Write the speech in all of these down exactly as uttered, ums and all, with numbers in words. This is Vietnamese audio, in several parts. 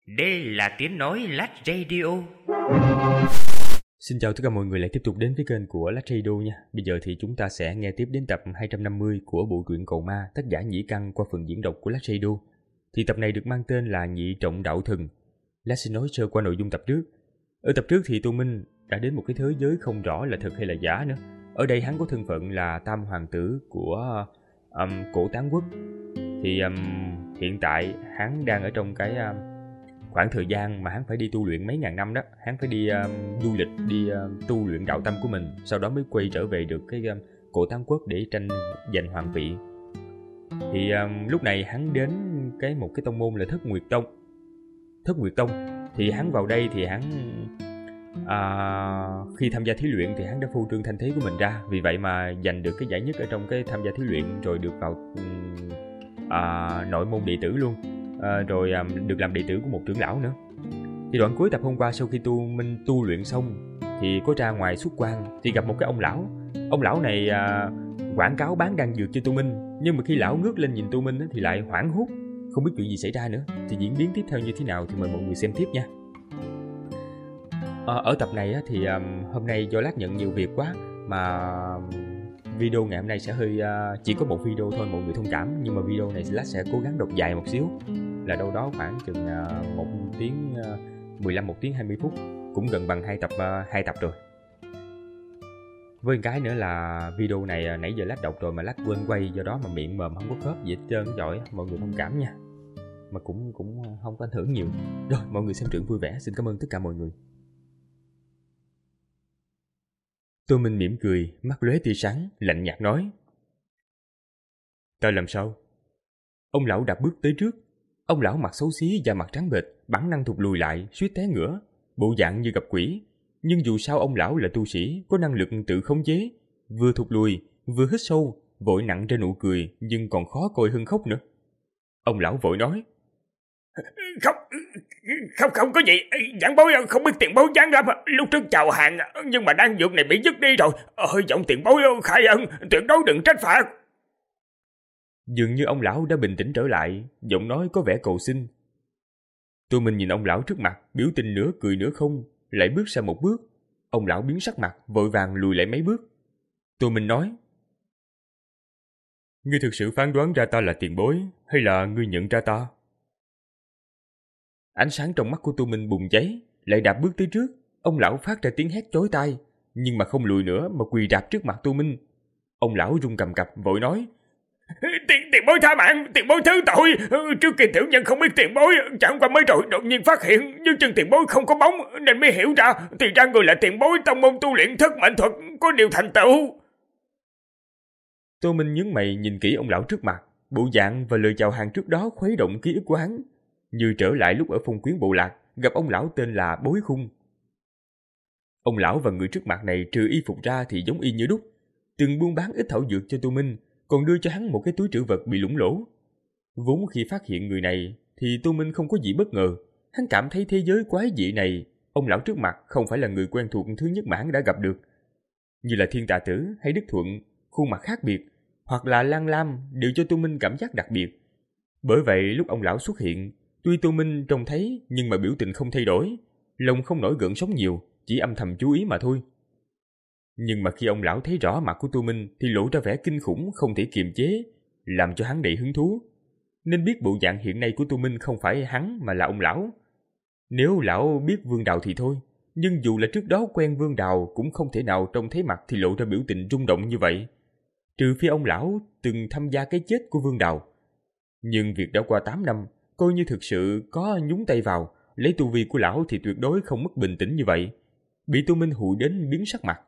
Đây là tiếng nói Lách Radio. Xin chào tất cả mọi người lại tiếp tục đến với kênh của Lách Radio nha. Bây giờ thì chúng ta sẽ nghe tiếp đến tập hai trăm năm mươi của bộ truyện Cầu Ma tác giả Nhĩ Căn qua phần diễn đọc của Lách Radio. Thì tập này được mang tên là Nhị Trọng Đạo Thần. Lách xin nói sơ qua nội dung tập trước. Ở tập trước thì Tô Minh đã đến một cái thế giới không rõ là thật hay là giả nữa. Ở đây hắn có thân phận là tam hoàng tử của um, cổ Tán Quốc. Thì um, hiện tại hắn đang ở trong cái um, khoảng thời gian mà hắn phải đi tu luyện mấy ngàn năm đó. Hắn phải đi um, du lịch, đi uh, tu luyện đạo tâm của mình, sau đó mới quay trở về được cái um, cổ Tán Quốc để tranh giành hoàng vị. Thì um, lúc này hắn đến cái một cái tông môn là Thất Nguyệt Tông. Thất Nguyệt Tông thì hắn vào đây thì hắn à, khi tham gia thí luyện thì hắn đã phô trương thanh thế của mình ra, vì vậy mà giành được cái giải nhất ở trong cái tham gia thí luyện, rồi được vào à, nội môn đệ tử luôn, à, rồi à, được làm đệ tử của một trưởng lão nữa. Thì đoạn cuối tập hôm qua, sau khi tu minh tu luyện xong thì có ra ngoài xuất quan thì gặp một cái ông lão. Ông lão này à, quảng cáo bán đan dược cho Tu Minh, nhưng mà khi lão ngước lên nhìn Tu Minh thì lại hoảng hốt, không biết chuyện gì xảy ra nữa. Thì diễn biến tiếp theo như thế nào thì mời mọi người xem tiếp nha. À, ở tập này thì um, hôm nay do Lát nhận nhiều việc quá mà video ngày hôm nay sẽ hơi uh, chỉ có một video thôi, mọi người thông cảm. Nhưng mà video này Lát sẽ cố gắng đọc dài một xíu, là đâu đó khoảng chừng uh, một tiếng uh, mười lăm, một tiếng hai mươi phút, cũng gần bằng hai tập uh, hai tập rồi. Với cái nữa là video này nãy giờ Lát đọc rồi mà Lát quên quay, do đó mà miệng mồm không có khớp gì hết trơn giỏi, mọi người thông cảm nha. Mà cũng cũng không có ảnh hưởng nhiều. Rồi, mọi người xem truyện vui vẻ, xin cảm ơn tất cả mọi người. Tô Minh mỉm cười, mắt lóe tia sáng, lạnh nhạt nói: "Ta làm sao?" Ông lão đạp bước tới trước. Ông lão mặt xấu xí, da mặt trắng bệch, bản năng thụt lùi lại, suýt té ngửa, bộ dạng như gặp quỷ. Nhưng dù sao ông lão là tu sĩ, có năng lực tự khống chế, vừa thụt lùi, vừa hít sâu, vội nặng ra nụ cười, nhưng còn khó coi hơn khóc nữa. Ông lão vội nói: Không, không không có gì, giảng bối không biết tiền bối giáng lâm lúc trước chào hàng, nhưng mà đan dược này bị dứt đi rồi. Ơi, giọng tiền bối khai ân, tuyệt đối đừng trách phạt. Dường như ông lão đã bình tĩnh trở lại, giọng nói có vẻ cầu xin. Tôi mình nhìn ông lão trước mặt, biểu tình nửa cười nửa không, lại bước sang một bước. Ông lão biến sắc mặt, vội vàng lùi lại mấy bước. Tôi mình nói: "Ngươi thực sự phán đoán ra ta là tiền bối, hay là ngươi nhận ra ta?" Ánh sáng trong mắt của Tô Minh bùng cháy, lại đạp bước tới trước. Ông lão phát ra tiếng hét chói tai, nhưng mà không lùi nữa mà quỳ rạp trước mặt Tô Minh. Ông lão run cầm cập vội nói: Tiền, tiền bối tha mạng, tiền bối thứ tội. Trước kia tiểu nhân không biết tiền bối, chẳng qua mới rồi đột nhiên phát hiện dưới chân tiền bối không có bóng, nên mới hiểu ra, thì ra người là tiền bối tông môn tu luyện Thất Mệnh Thuật, có điều thành tựu. Tô Minh nhướng mày nhìn kỹ ông lão trước mặt, bộ dạng và lời chào hàng trước đó khuấy động ký ức của hắn, như trở lại lúc ở Phong Quyến Bộ Lạc gặp ông lão tên là Bối Khung. Ông lão và người trước mặt này trừ y phục ra thì giống y như đúc, từng buôn bán ít thảo dược cho Tô Minh, còn đưa cho hắn một cái túi trữ vật bị lủng lỗ. Vốn khi phát hiện người này thì Tô Minh không có gì bất ngờ, hắn cảm thấy thế giới quái dị này, ông lão trước mặt không phải là người quen thuộc thứ nhất mà hắn đã gặp được. Như là Thiên Tà Tử hay Đức Thuận, khuôn mặt khác biệt, hoặc là Lan Lam đều cho Tô Minh cảm giác đặc biệt. Bởi vậy lúc ông lão xuất hiện, tuy Tô Minh trông thấy nhưng mà biểu tình không thay đổi, lòng không nổi gợn sóng nhiều, chỉ âm thầm chú ý mà thôi. Nhưng mà khi ông lão thấy rõ mặt của Tô Minh thì lộ ra vẻ kinh khủng không thể kiềm chế, làm cho hắn đầy hứng thú. Nên biết bộ dạng hiện nay của Tô Minh không phải hắn mà là ông lão. Nếu lão biết Vương Đào thì thôi, nhưng dù là trước đó quen Vương Đào cũng không thể nào trông thấy mặt thì lộ ra biểu tình rung động như vậy. Trừ phi ông lão từng tham gia cái chết của Vương Đào. Nhưng việc đã qua tám năm, coi như thực sự có nhúng tay vào, lấy tu vi của lão thì tuyệt đối không mất bình tĩnh như vậy. Bị Tô Minh hùi đến biến sắc mặt.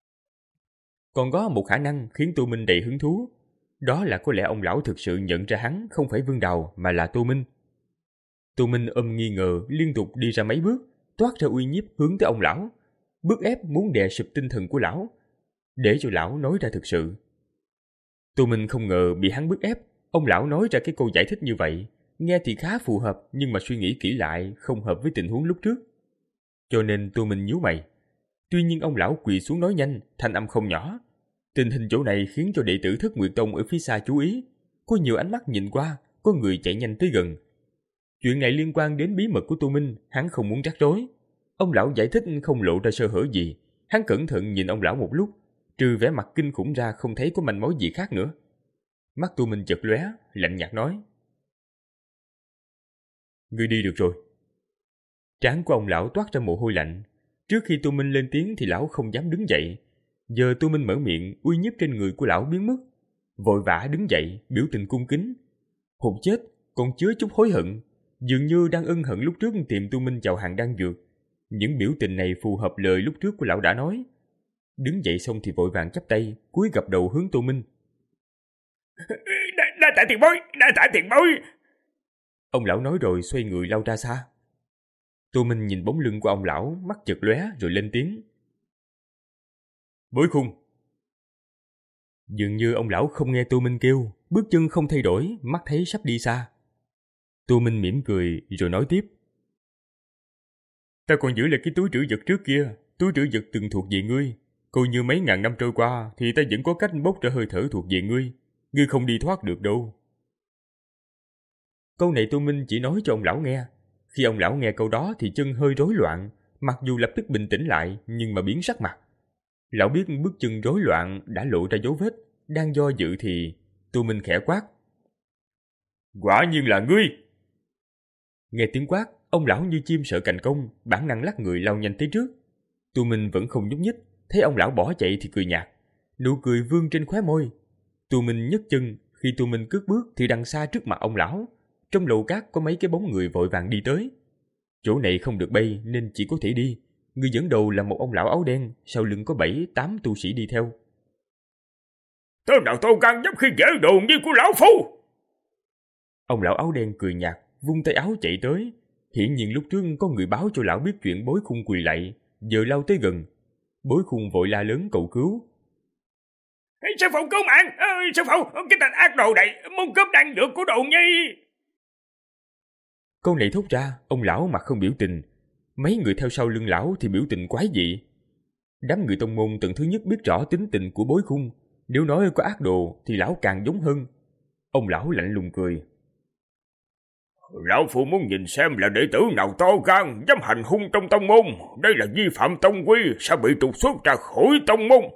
Còn có một khả năng khiến Tô Minh đầy hứng thú, đó là có lẽ ông lão thực sự nhận ra hắn không phải Vương Đào mà là Tô Minh. Tô Minh ôm nghi ngờ liên tục đi ra mấy bước, toát ra uy nhiếp hướng tới ông lão, bức ép muốn đè sụp tinh thần của lão, để cho lão nói ra thực sự. Tô Minh không ngờ bị hắn bức ép, ông lão nói ra cái câu giải thích như vậy, nghe thì khá phù hợp nhưng mà suy nghĩ kỹ lại không hợp với tình huống lúc trước. Cho nên Tô Minh nhíu mày. Tuy nhiên ông lão quỳ xuống nói nhanh, thanh âm không nhỏ. Tình hình chỗ này khiến cho đệ tử Thất Nguyệt Tông ở phía xa chú ý. Có nhiều ánh mắt nhìn qua, có người chạy nhanh tới gần. Chuyện này liên quan đến bí mật của Tô Minh, hắn không muốn rắc rối. Ông lão giải thích không lộ ra sơ hở gì. Hắn cẩn thận nhìn ông lão một lúc, trừ vẻ mặt kinh khủng ra không thấy có manh mối gì khác nữa. Mắt Tô Minh chợt lóe, lạnh nhạt nói: Ngươi đi được rồi. Trán của ông lão toát ra mồ hôi lạnh. Trước khi Tô Minh lên tiếng thì lão không dám đứng dậy. Giờ Tô Minh mở miệng, uy nhiếp trên người của lão biến mất. Vội vã đứng dậy, biểu tình cung kính. Hồn chết, còn chứa chút hối hận, dường như đang ân hận lúc trước tìm Tô Minh chào hàng đan dược. Những biểu tình này phù hợp lời lúc trước của lão đã nói. Đứng dậy xong thì vội vàng chắp tay, cúi gập đầu hướng Tô Minh. Đã, đã tạ tiền bối, đã tạ tiền bối. Ông lão nói rồi xoay người lao ra xa. Tô Minh nhìn bóng lưng của ông lão, mắt chợt lóe rồi lên tiếng: Bối Khung. Dường như ông lão không nghe Tô Minh kêu, bước chân không thay đổi, mắt thấy sắp đi xa. Tô Minh mỉm cười rồi nói tiếp: Ta còn giữ lại cái túi trữ vật trước kia. Túi trữ vật từng thuộc về ngươi. Coi như mấy ngàn năm trôi qua thì ta vẫn có cách bốc ra hơi thở thuộc về ngươi. Ngươi không đi thoát được đâu. Câu này Tô Minh chỉ nói cho ông lão nghe. Khi ông lão nghe câu đó thì chân hơi rối loạn, mặc dù lập tức bình tĩnh lại nhưng mà biến sắc mặt. Lão biết bước chân rối loạn đã lộ ra dấu vết, đang do dự thì Tô Minh khẽ quát: Quả nhiên là ngươi. Nghe tiếng quát, ông lão như chim sợ cành công, bản năng lắc người lao nhanh tới trước. Tô Minh vẫn không nhúc nhích, thấy ông lão bỏ chạy thì cười nhạt, nụ cười vương trên khóe môi. Tô Minh nhấc chân, khi Tô Minh cất bước thì đằng xa trước mặt ông lão, trong lầu cát có mấy cái bóng người vội vàng đi tới. Chỗ này không được bay nên chỉ có thể đi. Người dẫn đầu là một ông lão áo đen, sau lưng có bảy tám tu sĩ đi theo. Tên nào to gan dám khi dễ đồn như của lão phu? Ông lão áo đen cười nhạt, vung tay áo chạy tới. Hiển nhiên lúc trước có người báo cho lão biết chuyện Bối Khung quỳ lạy, giờ lao tới gần. Bối Khung vội la lớn cầu cứu. Sư phụ cứu mạng! À, sư phụ, cái tên ác đồ này muốn cướp đan dược của đồ nhi. Câu này thốt ra, ông lão mặt không biểu tình. Mấy người theo sau lưng lão thì biểu tình quái dị. Đám người tông môn tận thứ nhất biết rõ tính tình của Bối Khung, nếu nói có ác đồ thì lão càng giống hơn. Ông lão lạnh lùng cười. Lão phu muốn nhìn xem là đệ tử nào to gan dám hành hung trong tông môn. Đây là vi phạm tông quy, sẽ bị trục xuất ra khỏi tông môn.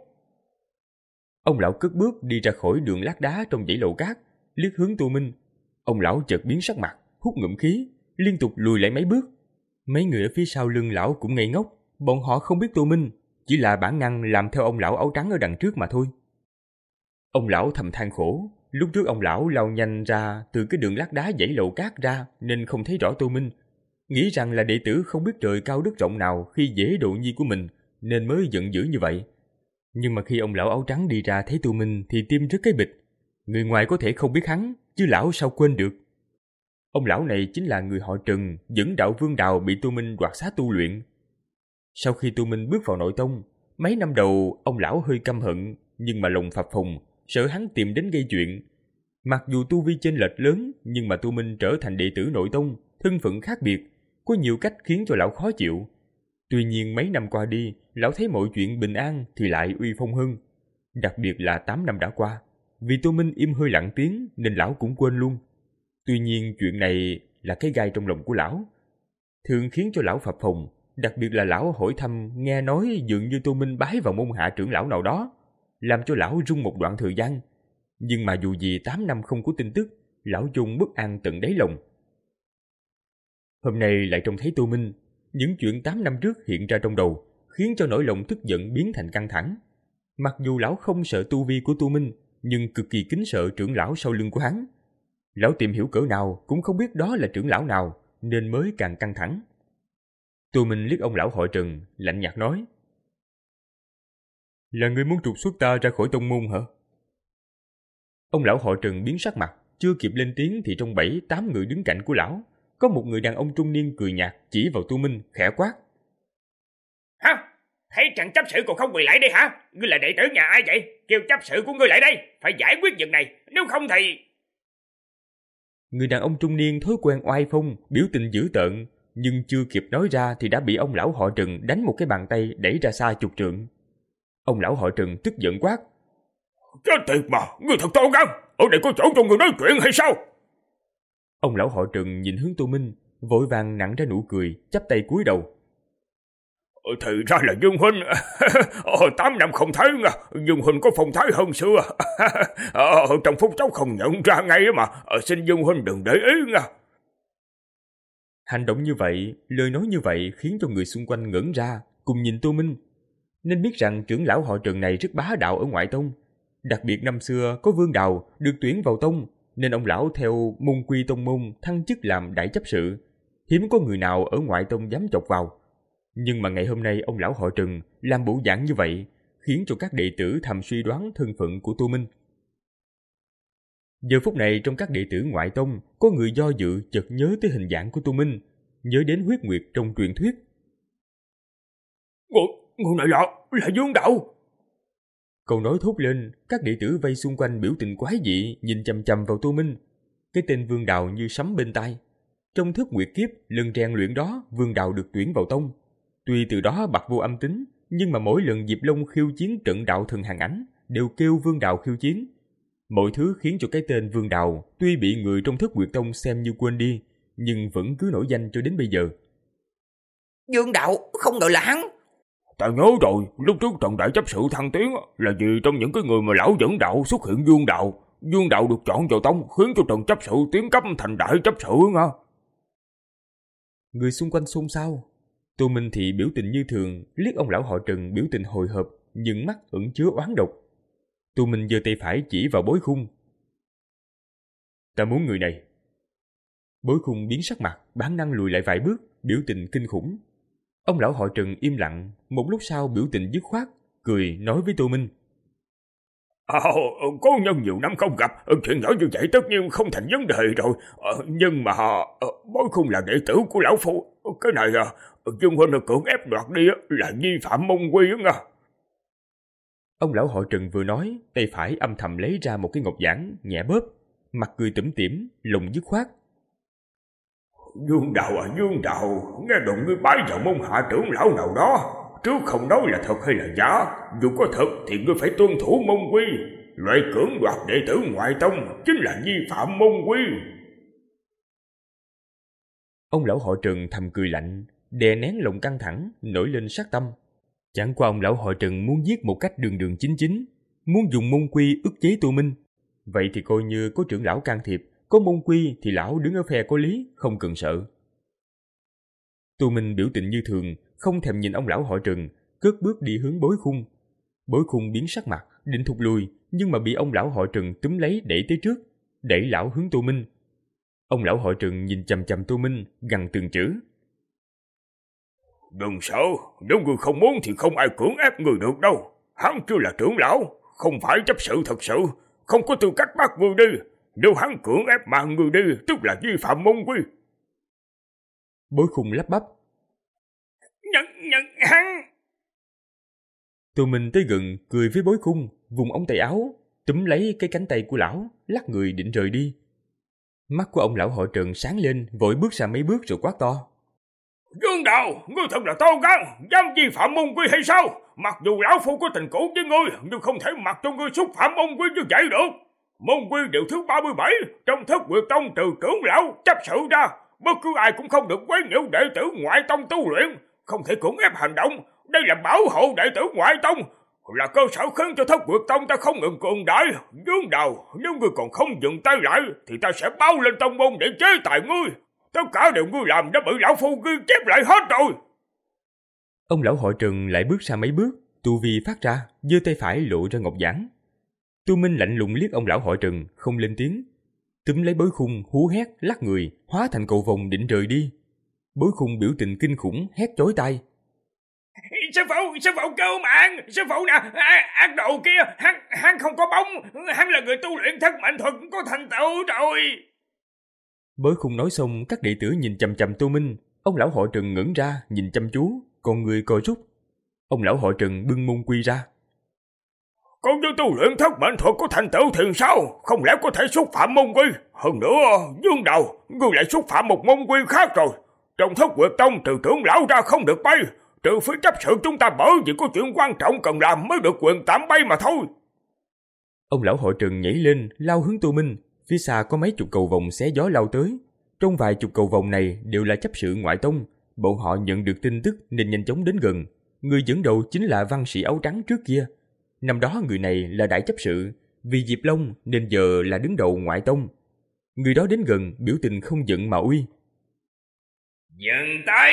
Ông lão cất bước đi ra khỏi đường lát đá trong dãy lầu cát, liếc hướng Tô Minh. Ông lão chợt biến sắc mặt, hút ngụm khí, liên tục lùi lại mấy bước. Mấy người ở phía sau lưng lão cũng ngây ngốc, bọn họ không biết Tô Minh, chỉ là bản năng làm theo ông lão áo trắng ở đằng trước mà thôi. Ông lão thầm than khổ, lúc trước ông lão lao nhanh ra từ cái đường lát đá dãy lầu cát ra nên không thấy rõ Tô Minh, nghĩ rằng là đệ tử không biết trời cao đất rộng nào khi dễ độ nhi của mình nên mới giận dữ như vậy. Nhưng mà khi ông lão áo trắng đi ra thấy Tô Minh thì tim rất cái bịch. Người ngoài có thể không biết hắn, chứ lão sao quên được. Ông lão này chính là người họ Trần dẫn đạo Vương Đào bị Tô Minh đoạt xá tu luyện. Sau khi Tô Minh bước vào nội tông, mấy năm đầu ông lão hơi căm hận, nhưng mà lòng phập phồng, sợ hắn tìm đến gây chuyện. Mặc dù tu vi chênh lệch lớn, nhưng mà Tô Minh trở thành đệ tử nội tông, thân phận khác biệt, có nhiều cách khiến cho lão khó chịu. Tuy nhiên mấy năm qua đi, lão thấy mọi chuyện bình an thì lại uy phong hơn. Đặc biệt là tám năm đã qua, vì Tô Minh im hơi lặng tiếng nên lão cũng quên luôn. Tuy nhiên chuyện này là cái gai trong lòng của lão, thường khiến cho lão phập phồng, đặc biệt là lão hỏi thăm nghe nói dường như Tô Minh bái vào môn hạ trưởng lão nào đó, làm cho lão rung một đoạn thời gian. Nhưng mà dù gì tám năm không có tin tức, lão chung bất an tận đáy lòng. Hôm nay lại trông thấy Tô Minh, những chuyện tám năm trước hiện ra trong đầu, khiến cho nỗi lòng tức giận biến thành căng thẳng. Mặc dù lão không sợ tu vi của Tô Minh, nhưng cực kỳ kính sợ trưởng lão sau lưng của hắn. Lão tìm hiểu cỡ nào cũng không biết đó là trưởng lão nào, nên mới càng căng thẳng. Tô Minh liếc ông lão họ Trần, lạnh nhạt nói: Là ngươi muốn trục xuất ta ra khỏi tông môn hả? Ông lão họ Trần biến sắc mặt, chưa kịp lên tiếng thì trong bảy tám người đứng cạnh của lão, có một người đàn ông trung niên cười nhạt chỉ vào Tô Minh, khẽ quát: Hả? Thấy chẳng chấp sự còn không quỳ lại đây hả? Ngươi là đệ tử nhà ai vậy? Kêu chấp sự của ngươi lại đây, phải giải quyết việc này, nếu không thì... Người đàn ông trung niên thói quen oai phong, biểu tình dữ tợn, nhưng chưa kịp nói ra thì đã bị ông lão họ Trần đánh một cái bàn tay đẩy ra xa chục trượng. Ông lão họ Trần tức giận quát: Chết tiệt mà, ngươi thật to gan, ở đây có chỗ cho người nói chuyện hay sao? Ông lão họ Trần nhìn hướng Tô Minh, vội vàng nặn ra nụ cười, chắp tay cúi đầu. Thì ra là Dương huynh. Tám năm không thấy nha, Dương huynh có phong thái hơn xưa. Trong phút chốc không nhận ra ngay mà, xin Dương huynh đừng để ý nha. Hành động như vậy, lời nói như vậy khiến cho người xung quanh ngẩn ra, cùng nhìn Tô Minh. Nên biết rằng trưởng lão họ Trần này rất bá đạo ở ngoại tông. Đặc biệt năm xưa có Vương Đào được tuyển vào tông, nên ông lão theo môn quy tông môn thăng chức làm đại chấp sự. Hiếm có người nào ở ngoại tông dám chọc vào. Nhưng mà ngày hôm nay ông lão họ Trần làm bộ dạng như vậy, khiến cho các đệ tử thầm suy đoán thân phận của Tô Minh. Giờ phút này trong các đệ tử ngoại tông, có người do dự chợt nhớ tới hình dạng của Tô Minh, nhớ đến huyết nguyệt trong truyền thuyết. Người, người này là, là Dương Đạo. Câu nói thốt lên, các đệ tử vây xung quanh biểu tình quái dị nhìn chằm chằm vào Tô Minh. Cái tên Vương Đào như sấm bên tai. Trong thức nguyệt kiếp, lần rèn luyện đó, Vương Đào được tuyển vào tông. Tuy từ đó bặt vô âm tính, nhưng mà mỗi lần Diệp Long khiêu chiến trận đạo thần hàng ảnh, đều kêu Vương Đào khiêu chiến. Mọi thứ khiến cho cái tên Vương Đào tuy bị người trong Thức Nguyệt Tông xem như quên đi, nhưng vẫn cứ nổi danh cho đến bây giờ. Dương Đạo không ngờ là hắn. Ta nhớ rồi, lúc trước trận đại chấp sự thăng tiến là vì trong những cái người mà lão dẫn đạo xuất hiện Dương Đạo. Dương Đạo được chọn vào tông, khiến cho trận chấp sự tiến cấp thành đại chấp sự nha. Người xung quanh xôn xao. Tô Minh thì biểu tình như thường, liếc ông lão họ Trần biểu tình hồi hộp, nhưng mắt ẩn chứa oán độc. Tô Minh giơ tay phải chỉ vào Bối Khung. Ta muốn người này. Bối Khung biến sắc mặt, bản năng lùi lại vài bước, biểu tình kinh khủng. Ông lão họ Trần im lặng, một lúc sau biểu tình dứt khoát, cười nói với Tô Minh. À, có nhân nhiều năm không gặp, chuyện nhỏ như vậy tất nhiên không thành vấn đề rồi. À, nhưng mà Bối Khung là đệ tử của lão phu. Cái này à, Dương huynh cưỡng ép đoạt đi là vi phạm môn quy nha. Ông lão họ Trần vừa nói, tay phải âm thầm lấy ra một cái ngọc giản, nhẹ bóp, mặt cười tủm tỉm, lòng dứt khoát. Dương Đạo à Dương Đạo, nghe đồn ngươi bái vào môn hạ trưởng lão nào đó. Trước không nói là thật hay là giả, dù có thật thì ngươi phải tuân thủ môn quy. Loại cưỡng đoạt đệ tử ngoại tông chính là vi phạm môn quy. Ông lão họ Trần thầm cười lạnh, đè nén lòng căng thẳng, nổi lên sát tâm. Chẳng qua ông lão họ Trần muốn giết một cách đường đường chính chính, muốn dùng môn quy ức chế Tô Minh. Vậy thì coi như có trưởng lão can thiệp, có môn quy thì lão đứng ở phe có lý, không cần sợ. Tô Minh biểu tình như thường, không thèm nhìn ông lão họ Trần, cất bước đi hướng Bối Khung. Bối Khung biến sắc mặt, định thụt lùi, nhưng mà bị ông lão họ Trần túm lấy đẩy tới trước, đẩy lão hướng Tô Minh. Ông lão họ Trần nhìn chằm chằm Tô Minh, gằn từng chữ. Đừng sợ, nếu người không muốn thì không ai cưỡng ép người được đâu. Hắn chưa là trưởng lão, không phải chấp sự thật sự, không có tư cách bắt người đi. Nếu hắn cưỡng ép mang người đi, tức là vi phạm môn quy. Bối Khung lắp bắp. Nhận, nhận hắn. Tô Minh tới gần, cười với Bối Khung, vùng ống tay áo, túm lấy cái cánh tay của lão, lắc người định rời đi. Mắt của ông lão họ Trần sáng lên, vội bước ra mấy bước rồi quát to. Dương Đạo, ngươi thật là to gan, dám vi phạm môn quy hay sao? Mặc dù lão phu có tình cũ với ngươi, nhưng không thể mặc cho ngươi xúc phạm môn quy như vậy được. Môn quy điều thứ ba mươi bảy, trong Thất Nguyệt Tông trừ trưởng lão, chấp sự ra, bất cứ ai cũng không được quấy nhiễu đệ tử ngoại tông tu luyện, không thể cưỡng ép hành động. Đây là bảo hộ đệ tử ngoại tông, là cơ sở khiến cho Thất Nguyệt Tông ta không ngừng cường đại. Dương Đạo, nếu ngươi còn không dừng tay lại, thì ta sẽ báo lên tông môn để chế tài ngươi. Tất cả đều ngươi làm đã bị lão phu ghi chép lại hết rồi. Ông lão họ Trần lại bước ra mấy bước, tu vi phát ra, giơ tay phải lộ ra ngọc giản. Tu Minh lạnh lùng liếc ông lão họ Trần, không lên tiếng. Túm lấy Bối Khung, hú hét, lắc người, hóa thành cầu vồng định rời đi. Bối Khung biểu tình kinh khủng, hét chói tai. Sư phụ, sư phụ cứu mạng, sư phụ nè, ác đồ kia, hắn, hắn không có bóng, hắn là người tu luyện thất mệnh thuật có thành tựu rồi. Bối Khung nói xong, các đệ tử nhìn chằm chằm Tô Minh. Ông lão họ Trần ngẩn ra, nhìn chăm chú, còn người co rút. Ông lão họ Trần bưng môn quy ra. Còn như tu luyện thất mệnh thuật có thành tựu thì sao? Không lẽ có thể xúc phạm môn quy? Hơn nữa, Dương Đạo, ngươi lại xúc phạm một môn quy khác rồi. Trong Thất Nguyệt Tông trừ trưởng lão ra không được bay, trừ phía chấp sự chúng ta bởi vì có chuyện quan trọng cần làm mới được quyền tạm bay mà thôi. Ông lão họ Trần nhảy lên, lao hướng Tô Minh. Phía xa có mấy chục cầu vồng xé gió lao tới, Trong vài chục cầu vòng này đều là chấp sự ngoại tông, bọn họ nhận được tin tức nên nhanh chóng đến gần. Người dẫn đầu chính là văn sĩ áo trắng trước kia. Năm đó người này là đại chấp sự, vì Diệp Long nên giờ là đứng đầu ngoại tông. Người đó đến gần, biểu tình không giận mà uy. Dừng tay!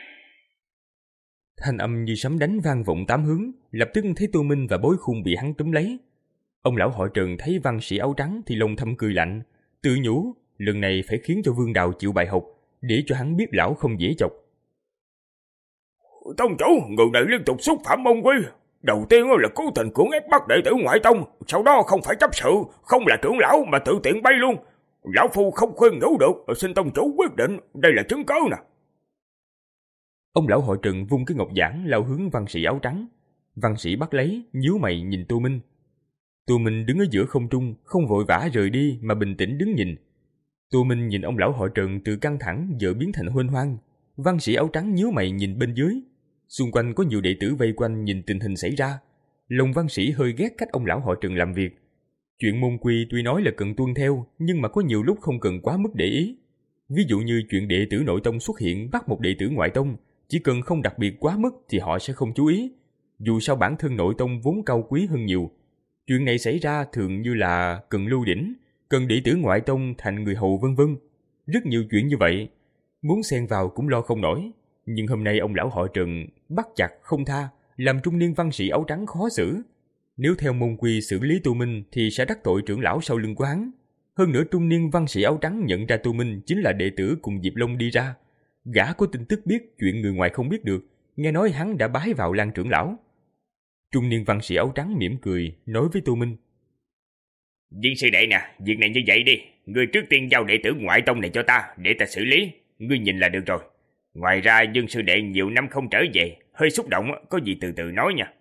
Thanh âm như sấm đánh vang vọng tám hướng, lập tức thấy Tô Minh và Bối Khung bị hắn túm lấy. Ông lão họ Trần thấy văn sĩ áo trắng thì lòng thầm cười lạnh, tự nhủ lần này phải khiến cho Vương Đào chịu bài học, để cho hắn biết lão không dễ chọc. Tông chủ, người này liên tục xúc phạm môn quy. Đầu tiên là cố tình cưỡng ép bắt đệ tử ngoại tông, sau đó không phải chấp sự, không là trưởng lão mà tự tiện bay luôn. Lão phu không khuyên nhủ được, xin tông chủ quyết định, đây là chứng cớ nè. Ông lão họ Trần vung cái ngọc giản lao hướng văn sĩ áo trắng. Văn sĩ bắt lấy, nhíu mày nhìn Tô Minh. Tô Minh đứng ở giữa không trung, không vội vã rời đi mà bình tĩnh đứng nhìn. Tô Minh nhìn ông lão họ Trần từ căng thẳng giờ biến thành huênh hoang. Văn sĩ áo trắng nhíu mày nhìn bên dưới. Xung quanh có nhiều đệ tử vây quanh nhìn tình hình xảy ra. Lòng văn sĩ hơi ghét cách ông lão họ Trần làm việc. Chuyện môn quy tuy nói là cần tuân theo, nhưng mà có nhiều lúc không cần quá mức để ý. Ví dụ như chuyện đệ tử nội tông xuất hiện bắt một đệ tử ngoại tông, chỉ cần không đặc biệt quá mức thì họ sẽ không chú ý. Dù sao bản thân nội tông vốn cao quý hơn nhiều. Chuyện này xảy ra thường như là cần lưu đỉnh, cần đệ tử ngoại tông thành người hầu vân vân. Rất nhiều chuyện như vậy, muốn xen vào cũng lo không nổi. Nhưng hôm nay ông lão họ Trần bắt chặt không tha, làm trung niên văn sĩ áo trắng khó xử. Nếu theo môn quy xử lý Tô Minh thì sẽ đắc tội trưởng lão sau lưng của hắn. Hơn nữa trung niên văn sĩ áo trắng nhận ra Tô Minh chính là đệ tử cùng Diệp Long đi ra. Gã có tin tức biết chuyện người ngoài không biết được, nghe nói hắn đã bái vào Lan trưởng lão. Trung niên văn sĩ áo trắng mỉm cười, nói với Tô Minh. Viên sư đệ nè, việc này như vậy đi. Ngươi trước tiên giao đệ tử ngoại tông này cho ta, để ta xử lý. Ngươi nhìn là được rồi. Ngoài ra Dương sư đệ nhiều năm không trở về, hơi xúc động, có gì từ từ nói nha.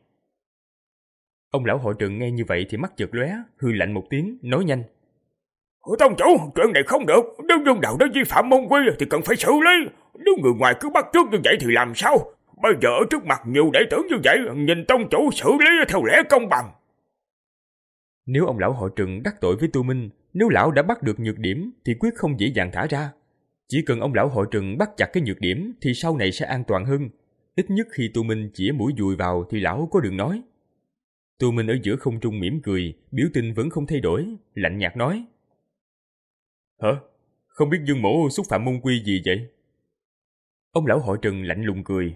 Ông lão họ Trần nghe như vậy thì mắt chợt lóe, hư lạnh một tiếng, nói nhanh. Tông chủ, chuyện này không được. Nếu Dương đạo đã vi phạm môn quy thì cần phải xử lý. Nếu người ngoài cứ bắt chước như vậy thì làm sao? Bây giờ ở trước mặt nhiều đệ tử như vậy, nhìn tông chủ xử lý theo lẽ công bằng. Nếu ông lão họ Trần đắc tội với Tô Minh, nếu lão đã bắt được nhược điểm thì quyết không dễ dàng thả ra. Chỉ cần ông lão họ Trần bắt chặt cái nhược điểm thì sau này sẽ an toàn hơn. Ít nhất khi Tô Minh chĩa mũi dùi vào thì lão có đường nói. Tô Minh ở giữa không trung mỉm cười, biểu tình vẫn không thay đổi, lạnh nhạt nói. Hả? Không biết Dương mỗ xúc phạm môn quy gì vậy? Ông lão họ Trần lạnh lùng cười.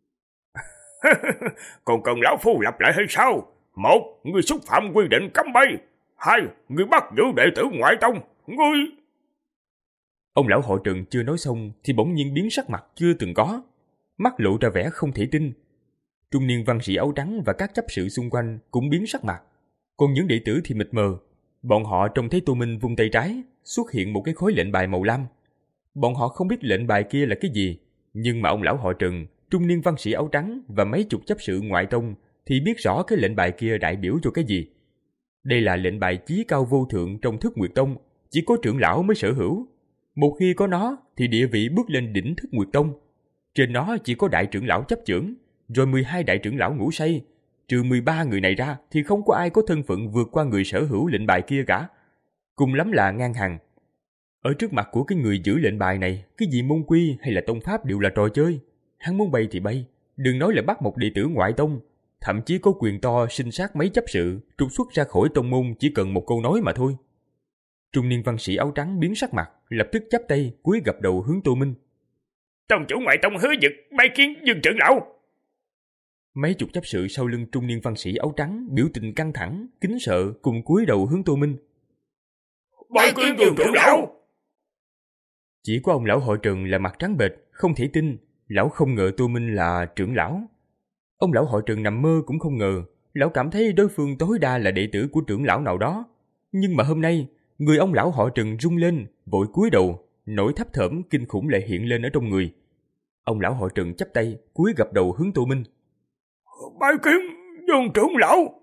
Còn cần lão phu lặp lại hay sao? Một, ngươi xúc phạm quy định cấm bay. Hai, ngươi bắt giữ đệ tử ngoại tông. Ngươi... Ông lão họ Trần chưa nói xong thì bỗng nhiên biến sắc mặt chưa từng có. Mắt lộ ra vẻ không thể tin. Trung niên văn sĩ áo trắng và các chấp sự xung quanh cũng biến sắc mặt. Còn những đệ tử thì mịt mờ. Bọn họ trông thấy Tô Minh vung tay trái, xuất hiện một cái khối lệnh bài màu lam. Bọn họ không biết lệnh bài kia là cái gì, nhưng mà ông lão họ Trần, trung niên văn sĩ áo trắng và mấy chục chấp sự ngoại tông thì biết rõ cái lệnh bài kia đại biểu cho cái gì. Đây là lệnh bài chí cao vô thượng trong Thức Nguyệt Tông, chỉ có trưởng lão mới sở hữu. Một khi có nó thì địa vị bước lên đỉnh Thức Nguyệt Tông. Trên nó chỉ có đại trưởng lão chấp chưởng, rồi mười hai đại trưởng lão ngủ say. Trừ mười ba người này ra thì không có ai có thân phận vượt qua người sở hữu lệnh bài kia cả. Cùng lắm là ngang hàng. Ở trước mặt của cái người giữ lệnh bài này, cái gì môn quy hay là tông pháp đều là trò chơi. Hắn muốn bay thì bay, đừng nói là bắt một đệ tử ngoại tông. Thậm chí có quyền to sinh sát mấy chấp sự, trục xuất ra khỏi tông môn chỉ cần một câu nói mà thôi. Trung niên văn sĩ áo trắng biến sắc mặt, lập tức chắp tay cúi gập đầu hướng Tô Minh. Tông chủ ngoại tông hứa dực bái kiến Dương trưởng lão. Mấy chục chấp sự sau lưng trung niên văn sĩ áo trắng biểu tình căng thẳng, kính sợ cùng cúi đầu hướng Tô Minh. Bái kiến Dương trưởng lão. Chỉ có ông lão họ Trần là mặt trắng bệch, không thể tin. Lão không ngờ Tô Minh là trưởng lão. Ông lão họ Trần nằm mơ cũng không ngờ. Lão cảm thấy đối phương tối đa là đệ tử của trưởng lão nào đó. Nhưng mà hôm nay, người ông lão họ Trần rung lên, vội cúi đầu, nỗi thấp thởm kinh khủng lại hiện lên ở trong người. Ông lão họ Trần chắp tay cúi gập đầu hướng Tô Minh. Bái kiến Dương trưởng lão.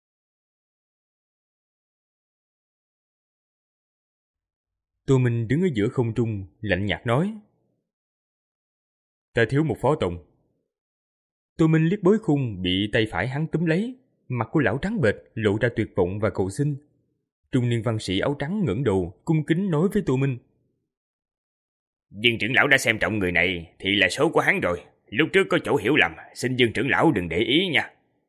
Tô Minh đứng ở giữa không trung, lạnh nhạt nói. Ta thiếu một phó tông. Tô Minh liếc Bối Khung bị tay phải hắn túm lấy, mặt của lão trắng bệch lộ ra tuyệt vọng và cầu xin. Trung niên văn sĩ áo trắng ngẩng đầu cung kính nói với Tô Minh. Dương trưởng lão đã xem trọng người này thì là số của hắn rồi. Lúc trước có chỗ hiểu lầm, xin Dương trưởng lão đừng để ý nha.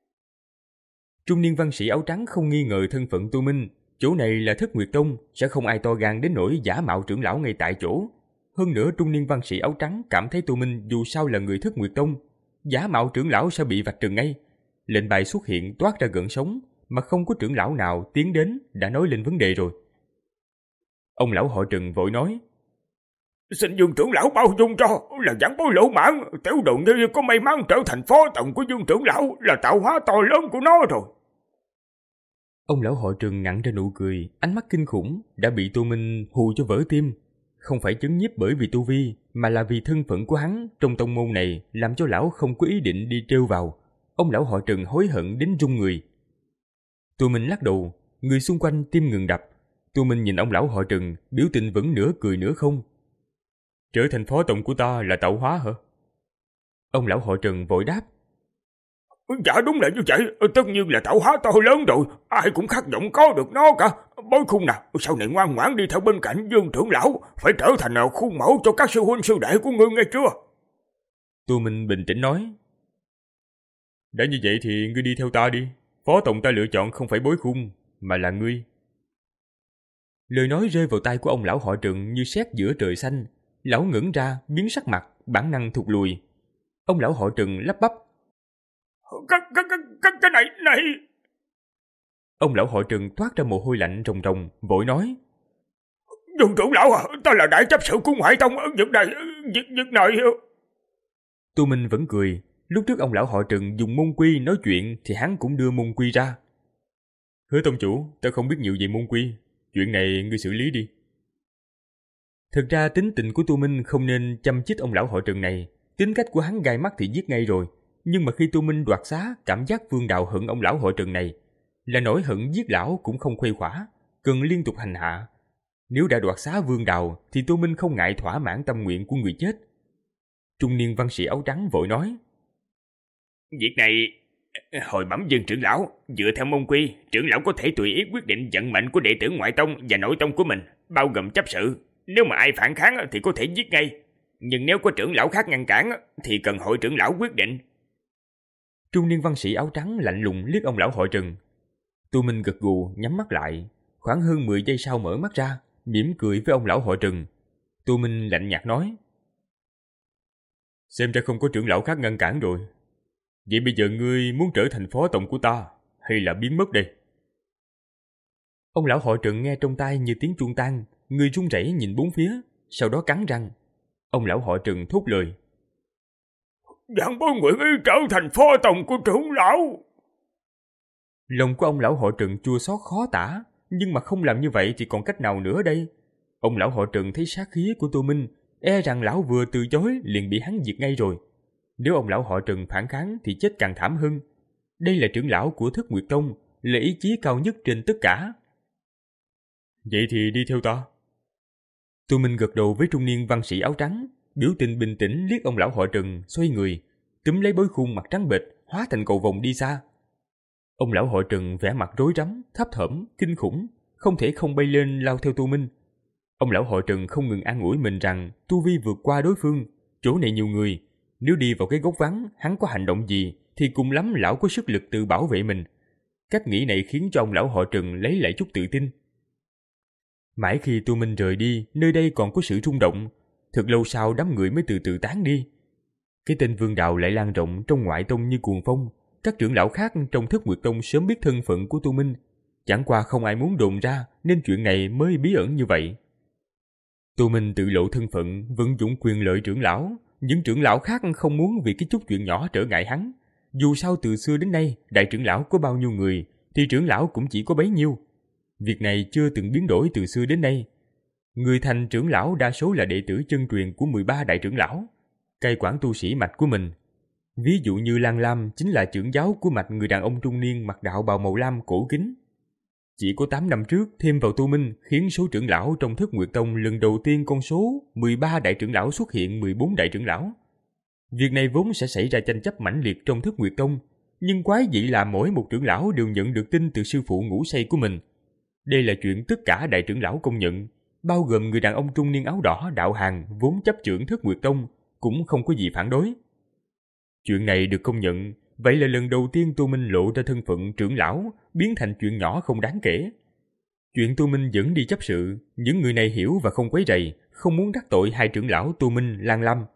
Trung niên văn sĩ áo trắng không nghi ngờ thân phận Tô Minh. Chỗ này là Thất Nguyệt Tông, sẽ không ai to gan đến nỗi giả mạo trưởng lão ngay tại chỗ. Hơn nữa trung niên văn sĩ áo trắng cảm thấy Tô Minh dù sao là người Thất Nguyệt Tông, giả mạo trưởng lão sẽ bị vạch trần ngay. Lệnh bài xuất hiện toát ra gợn sóng, mà không có trưởng lão nào tiến đến đã nói lên vấn đề rồi. Ông lão họ Trần vội nói: Xin Dương trưởng lão bao dung cho, là giảng bối lỗ mãn, tiểu đồ như có may mắn trở thành phó tổng của Dương trưởng lão là tạo hóa to lớn của nó rồi. Ông lão họ Trần nặn ra nụ cười, ánh mắt kinh khủng, đã bị Tô Minh hù cho vỡ tim. Không phải chấn nhiếp bởi vì tu vi, mà là vì thân phận của hắn trong tông môn này làm cho lão không có ý định đi trêu vào. Ông lão họ Trần hối hận đến run người. Tô Minh lắc đầu, người xung quanh tim ngừng đập. Tô Minh nhìn ông lão họ Trần, biểu tình vẫn nửa cười nửa không. Trở thành phó tổng của ta là tạo hóa hả? Ông lão họ Trần vội đáp: Dạ đúng là như vậy, tất nhiên là tạo hóa to lớn rồi, ai cũng khát vọng có được nó cả. Bối Khung nào, sau này ngoan ngoãn đi theo bên cạnh Dương trưởng lão, phải trở thành khuôn mẫu cho các sư huynh sư đệ của ngươi nghe chưa? Tô Minh bình tĩnh nói: Đã như vậy thì ngươi đi theo ta đi, phó tổng ta lựa chọn không phải Bối Khung, mà là ngươi. Lời nói rơi vào tai của ông lão họ Trần như sét giữa trời xanh. Lão ngẩng ra, biến sắc mặt, bản năng thụt lùi. Ông lão họ Trần lắp bắp: Cái, cái, cái, cái, cái này, này... Ông lão họ Trần toát ra mồ hôi lạnh ròng ròng, vội nói: Dương trưởng lão à, ta là đại chấp sự của ngoại tông, việc này, việc, việc này... Tô Minh vẫn cười. Lúc trước ông lão họ Trần dùng môn quy nói chuyện thì hắn cũng đưa môn quy ra. Hứa tông chủ, ta không biết nhiều về môn quy, chuyện này ngươi xử lý đi. Thực ra tính tình của Tô Minh không nên chăm chích ông lão họ Trần này. Tính cách của hắn gai mắt thì giết ngay rồi. Nhưng mà khi Tô Minh đoạt xá, cảm giác Vương Đạo hận ông lão họ Trần này. Là nỗi hận giết lão cũng không khuây khỏa, cần liên tục hành hạ. Nếu đã đoạt xá Vương Đạo thì Tô Minh không ngại thỏa mãn tâm nguyện của người chết. Trung niên văn sĩ áo trắng vội nói: Việc này, hồi bẩm Dương trưởng lão, dựa theo môn quy, trưởng lão có thể tùy ý quyết định vận mệnh của đệ tử ngoại tông và nội tông của mình, bao gồm chấp sự. Nếu mà ai phản kháng thì có thể giết ngay. Nhưng nếu có trưởng lão khác ngăn cản thì cần hội trưởng lão quyết định. Trung niên văn sĩ áo trắng lạnh lùng liếc ông lão họ Trần. Tô Minh gật gù nhắm mắt lại. Khoảng hơn mười giây sau mở mắt ra, mỉm cười với ông lão họ Trần. Tô Minh lạnh nhạt nói: Xem ra không có trưởng lão khác ngăn cản rồi. Vậy bây giờ ngươi muốn trở thành phó tổng của ta, hay là biến mất đây? Ông lão họ Trần nghe trong tai như tiếng chuông tan, người run rẩy nhìn bốn phía, sau đó cắn răng. Ông lão họ Trần thốt lời: Giảng bối nguyện ý trở thành phó tổng của trưởng lão. Lòng của ông lão họ Trần chua xót khó tả, nhưng mà không làm như vậy thì còn cách nào nữa đây? Ông lão họ Trần thấy sát khí của Tô Minh, e rằng lão vừa từ chối liền bị hắn diệt ngay rồi. Nếu ông lão họ Trần phản kháng thì chết càng thảm hơn. Đây là trưởng lão của Thất Nguyệt Tông, là ý chí cao nhất trên tất cả. Vậy thì đi theo ta. Tô Minh gật đầu với trung niên văn sĩ áo trắng, biểu tình bình tĩnh liếc ông lão họ Trần, xoay người, túm lấy Bối Khung mặt trắng bệch, hóa thành cầu vồng đi xa. Ông lão họ Trần vẻ mặt rối rắm, thấp thỏm, kinh khủng, không thể không bay lên lao theo Tô Minh. Ông lão họ Trần không ngừng an ủi mình rằng tu vi vượt qua đối phương, chỗ này nhiều người, nếu đi vào cái góc vắng, hắn có hành động gì thì cùng lắm lão có sức lực tự bảo vệ mình. Cách nghĩ này khiến cho ông lão họ Trần lấy lại chút tự tin. Mãi khi Tô Minh rời đi, nơi đây còn có sự rung động. Thật lâu sau đám người mới từ từ tán đi. Cái tên Vương Đạo lại lan rộng trong ngoại tông như cuồng phong. Các trưởng lão khác trong Thất Nguyệt Tông sớm biết thân phận của Tô Minh. Chẳng qua không ai muốn đồn ra nên chuyện này mới bí ẩn như vậy. Tô Minh tự lộ thân phận, vận dụng quyền lợi trưởng lão. Những trưởng lão khác không muốn vì cái chút chuyện nhỏ trở ngại hắn. Dù sao từ xưa đến nay, đại trưởng lão có bao nhiêu người thì trưởng lão cũng chỉ có bấy nhiêu. Việc này chưa từng biến đổi từ xưa đến nay. Người thành trưởng lão đa số là đệ tử chân truyền của mười ba đại trưởng lão, cai quản tu sĩ mạch của mình. Ví dụ như Lan Lam chính là trưởng giáo của mạch người đàn ông trung niên mặc đạo bào màu lam cổ kính. Chỉ có tám năm trước thêm vào Tô Minh khiến số trưởng lão trong Thất Nguyệt Tông lần đầu tiên con số mười ba đại trưởng lão xuất hiện mười bốn đại trưởng lão. Việc này vốn sẽ xảy ra tranh chấp mãnh liệt trong Thất Nguyệt Tông, nhưng quái dị là mỗi một trưởng lão đều nhận được tin từ sư phụ ngủ say của mình. Đây là chuyện tất cả đại trưởng lão công nhận, bao gồm người đàn ông trung niên áo đỏ đạo hàn vốn chấp chưởng Thất Nguyệt Tông, cũng không có gì phản đối. Chuyện này được công nhận, vậy là lần đầu tiên Tô Minh lộ ra thân phận trưởng lão, biến thành chuyện nhỏ không đáng kể. Chuyện Tô Minh dẫn đi chấp sự, những người này hiểu và không quấy rầy, không muốn đắc tội hai trưởng lão Tô Minh, Lan Lâm.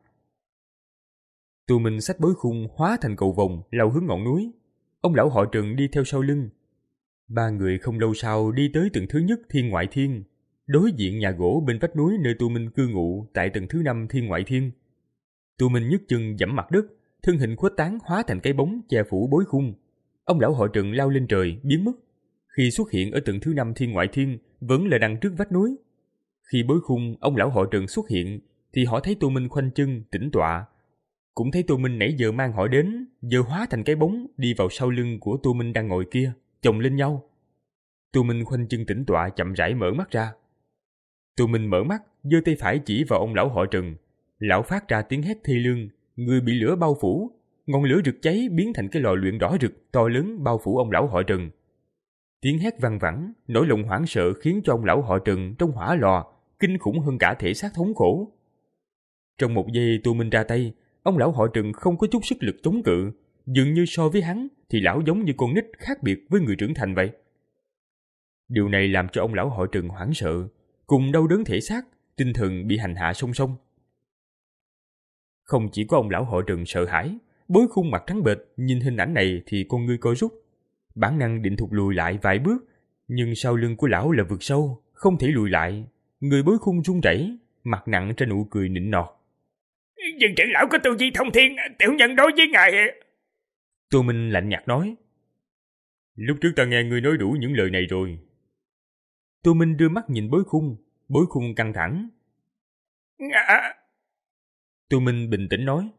Tô Minh xách bối khung hóa thành cầu vồng lao hướng ngọn núi. Ông lão họ Trần đi theo sau lưng. Ba người không lâu sau đi tới tầng thứ nhất Thiên Ngoại Thiên, đối diện nhà gỗ bên vách núi nơi Tô Minh cư ngụ tại tầng thứ năm Thiên Ngoại Thiên. Tô Minh nhấc chân giẫm mặt đất, thân hình khuếch tán hóa thành cái bóng che phủ bối khung. Ông lão họ Trần lao lên trời biến mất. Khi xuất hiện ở tầng thứ năm Thiên Ngoại Thiên vẫn là đằng trước vách núi. Khi bối khung ông lão họ Trần xuất hiện thì họ thấy Tô Minh khoanh chân tĩnh tọa, cũng thấy Tô Minh nãy giờ mang họ đến giờ hóa thành cái bóng đi vào sau lưng của Tô Minh đang ngồi kia, chồng lên nhau. Tô Minh khoanh chân tĩnh tọa chậm rãi mở mắt ra. Tô Minh mở mắt, giơ tay phải chỉ vào ông lão họ Trần. Lão phát ra tiếng hét thê lương, người bị lửa bao phủ, ngọn lửa rực cháy biến thành cái lò luyện đỏ rực to lớn bao phủ ông lão họ Trần. Tiếng hét vang vẳng, nỗi lòng hoảng sợ khiến cho ông lão họ Trần trong hỏa lò kinh khủng hơn cả thể xác thống khổ. Trong một giây Tô Minh ra tay, ông lão họ Trần không có chút sức lực chống cự, dường như so với hắn thì lão giống như con nít khác biệt với người trưởng thành vậy. Điều này làm cho ông lão họ Trần hoảng sợ, cùng đau đớn thể xác, tinh thần bị hành hạ song song. Không chỉ có ông lão họ Trần sợ hãi, bối khung mặt trắng bệch nhìn hình ảnh này thì con ngươi co rút, bản năng định thụt lùi lại vài bước, nhưng sau lưng của lão là vực sâu, không thể lùi lại. Người bối khung run rẩy, mặt nặng trên nụ cười nịnh nọt. Nhưng trưởng lão có tu vi thông thiên, tiểu nhân đối với ngài. Tô Minh lạnh nhạt nói. Lúc trước ta nghe ngươi nói đủ những lời này rồi. Tô Minh đưa mắt nhìn bối khung, bối khung căng thẳng. À... Tô Minh bình tĩnh nói.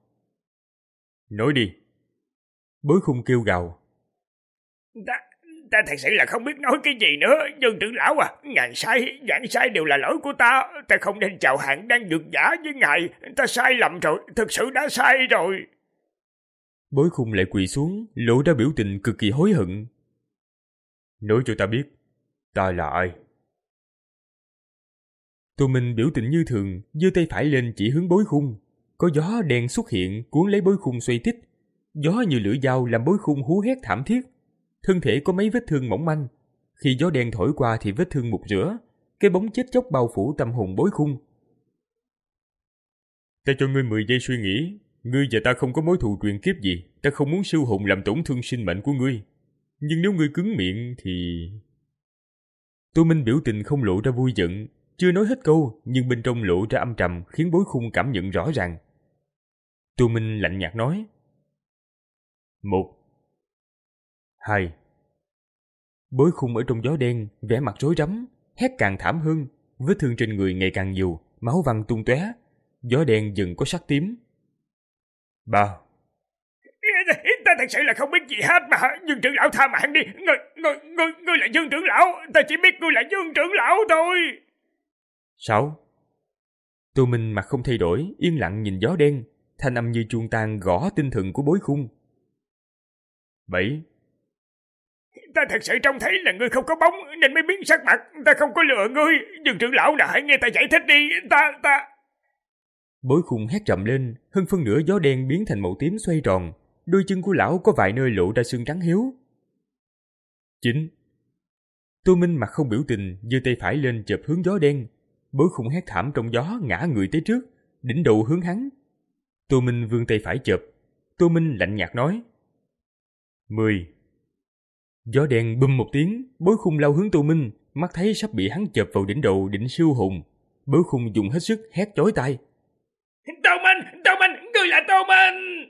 Nói đi. Bối khung kêu gào. Ta, ta thật sự là không biết nói cái gì nữa, nhưng trưởng lão à, ngài sai, giảng sai đều là lỗi của ta. Ta không nên chào hàng đang được giả với ngài, ta sai lầm rồi, thực sự đã sai rồi. Bối khung lại quỳ xuống, lộ ra biểu tình cực kỳ hối hận. Nói cho ta biết, ta là ai? Tô Minh biểu tình như thường, giơ tay phải lên chỉ hướng bối khung. Có gió đen xuất hiện cuốn lấy bối khung xoay tít. Gió như lưỡi dao làm bối khung hú hét thảm thiết. Thân thể có mấy vết thương mỏng manh. Khi gió đen thổi qua thì vết thương mục rửa. Cái bóng chết chóc bao phủ tâm hồn bối khung. Ta cho ngươi mười giây suy nghĩ. Ngươi và ta không có mối thù truyền kiếp gì. Ta không muốn siêu hồn làm tổn thương sinh mệnh của ngươi. Nhưng nếu ngươi cứng miệng thì... Tô Minh biểu tình không lộ ra vui giận. Chưa nói hết câu, nhưng bên trong lộ ra âm trầm khiến bối khung cảm nhận rõ ràng. Tô Minh lạnh nhạt nói. Một. Hai. Bối khung ở trong gió đen, vẻ mặt rối rắm, hét càng thảm hơn, vết thương trên người ngày càng nhiều, máu văng tung tóe, gió đen dần có sắc tím. Ba. Ta thật sự là không biết gì hết mà, Dương trưởng lão tha mạng đi, ngươi, ngươi, ngươi, ngươi là Dương trưởng lão, ta chỉ biết ngươi là Dương trưởng lão thôi. Sáu. Tô Minh mặt không thay đổi, yên lặng nhìn gió đen, thanh âm như chuông tan gõ tinh thần của bối khung. Bảy. Ta thật sự trông thấy là ngươi không có bóng nên mới biến sắc mặt, ta không có lừa ngươi, Dương trưởng lão nè, hãy nghe ta giải thích đi, ta, ta... Bối khung hét rầm lên, hơn phân nửa gió đen biến thành màu tím xoay tròn, đôi chân của lão có vài nơi lộ ra xương trắng hiếu. Chín. Tô Minh mặt không biểu tình, giơ tay phải lên chộp hướng gió đen. Bối khung hét thảm trong gió ngã người tới trước, đỉnh đầu hướng hắn. Tô Minh vươn tay phải chộp. Tô Minh lạnh nhạt nói. Mười. Gió đen bum một tiếng, bối khung lao hướng Tô Minh, mắt thấy sắp bị hắn chộp vào đỉnh đầu đỉnh siêu hồn. Bối khung dùng hết sức hét chói tai. Tô Minh, Tô Minh, ngươi là Tô Minh!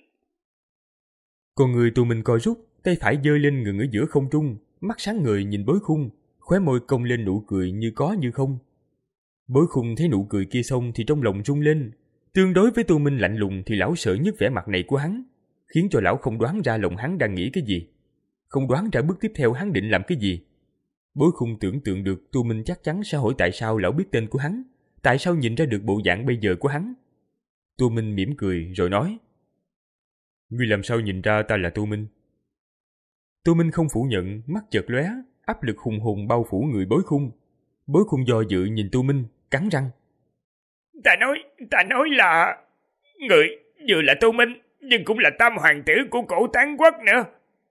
Con người Tô Minh co rút, tay phải giơ lên ngừng ở giữa không trung, mắt sáng ngời nhìn bối khung, khóe môi cong lên nụ cười như có như không. Bối khung thấy nụ cười kia xong thì trong lòng rung lên. Tương đối với Tô Minh lạnh lùng thì lão sợ nhất vẻ mặt này của hắn, khiến cho lão không đoán ra lòng hắn đang nghĩ cái gì, không đoán ra bước tiếp theo hắn định làm cái gì. Bối khung tưởng tượng được Tô Minh chắc chắn sẽ hỏi tại sao lão biết tên của hắn, tại sao nhìn ra được bộ dạng bây giờ của hắn. Tô Minh mỉm cười rồi nói. Ngươi làm sao nhìn ra ta là Tô Minh? Tô Minh không phủ nhận, mắt chợt lóe, áp lực hùng hùng bao phủ người bối khung. Bối khung do dự nhìn Tô Minh, cắn răng. Ta nói, ta nói là... Người vừa là Tô Minh, nhưng cũng là tam hoàng tử của cổ Tán Quốc nữa.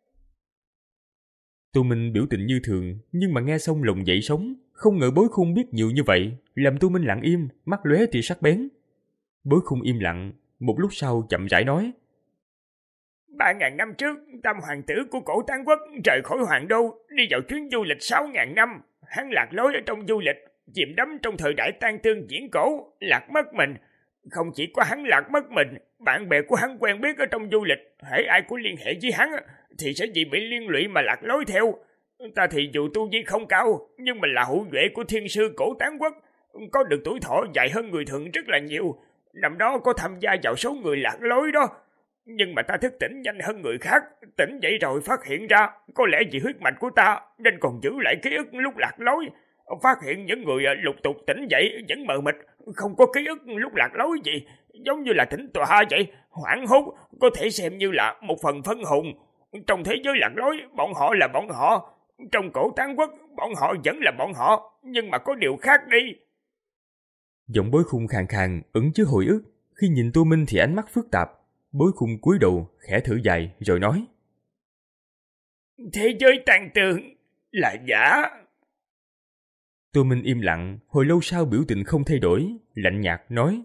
Tô Minh biểu tình như thường, nhưng mà nghe xong lòng dậy sóng. Không ngờ Bối Khung biết nhiều như vậy, làm Tô Minh lặng im, mắt lóe tia sắc bén. Bối Khung im lặng, một lúc sau chậm rãi nói. Ba ngàn năm trước, tam hoàng tử của cổ Tán Quốc rời khỏi hoàng đô, đi vào chuyến du lịch sáu ngàn năm. Hắn lạc lối ở trong du lịch, chìm đắm trong thời đại tan tương diễn cổ, lạc mất mình. Không chỉ có hắn lạc mất mình, bạn bè của hắn quen biết ở trong du lịch, hễ ai có liên hệ với hắn thì sẽ vì bị liên lụy mà lạc lối theo. Ta thì dù tu vi không cao, nhưng mà là hậu duệ của thiên sư cổ Tán Quốc, có được tuổi thọ dài hơn người thường rất là nhiều. Năm đó có tham gia vào số người lạc lối đó. Nhưng mà ta thức tỉnh nhanh hơn người khác, tỉnh dậy rồi phát hiện ra có lẽ vì huyết mạch của ta nên còn giữ lại ký ức lúc lạc lối. Phát hiện những người lục tục tỉnh dậy vẫn mờ mịt, không có ký ức lúc lạc lối gì, giống như là tỉnh tọa vậy, hoảng hốt, có thể xem như là một phần phân hồn. Trong thế giới lạc lối, bọn họ là bọn họ, trong cổ Tán Quốc, bọn họ vẫn là bọn họ, nhưng mà có điều khác đi. Giọng Bối Khung khàn khàn, ẩn chứa hồi ức. Khi nhìn Tô Minh thì ánh mắt phức tạp. Bối Khung cúi đầu, khẽ thở dài, rồi nói. Thế giới tàn tương là giả. Tô Minh im lặng, hồi lâu sau biểu tình không thay đổi, lạnh nhạt nói.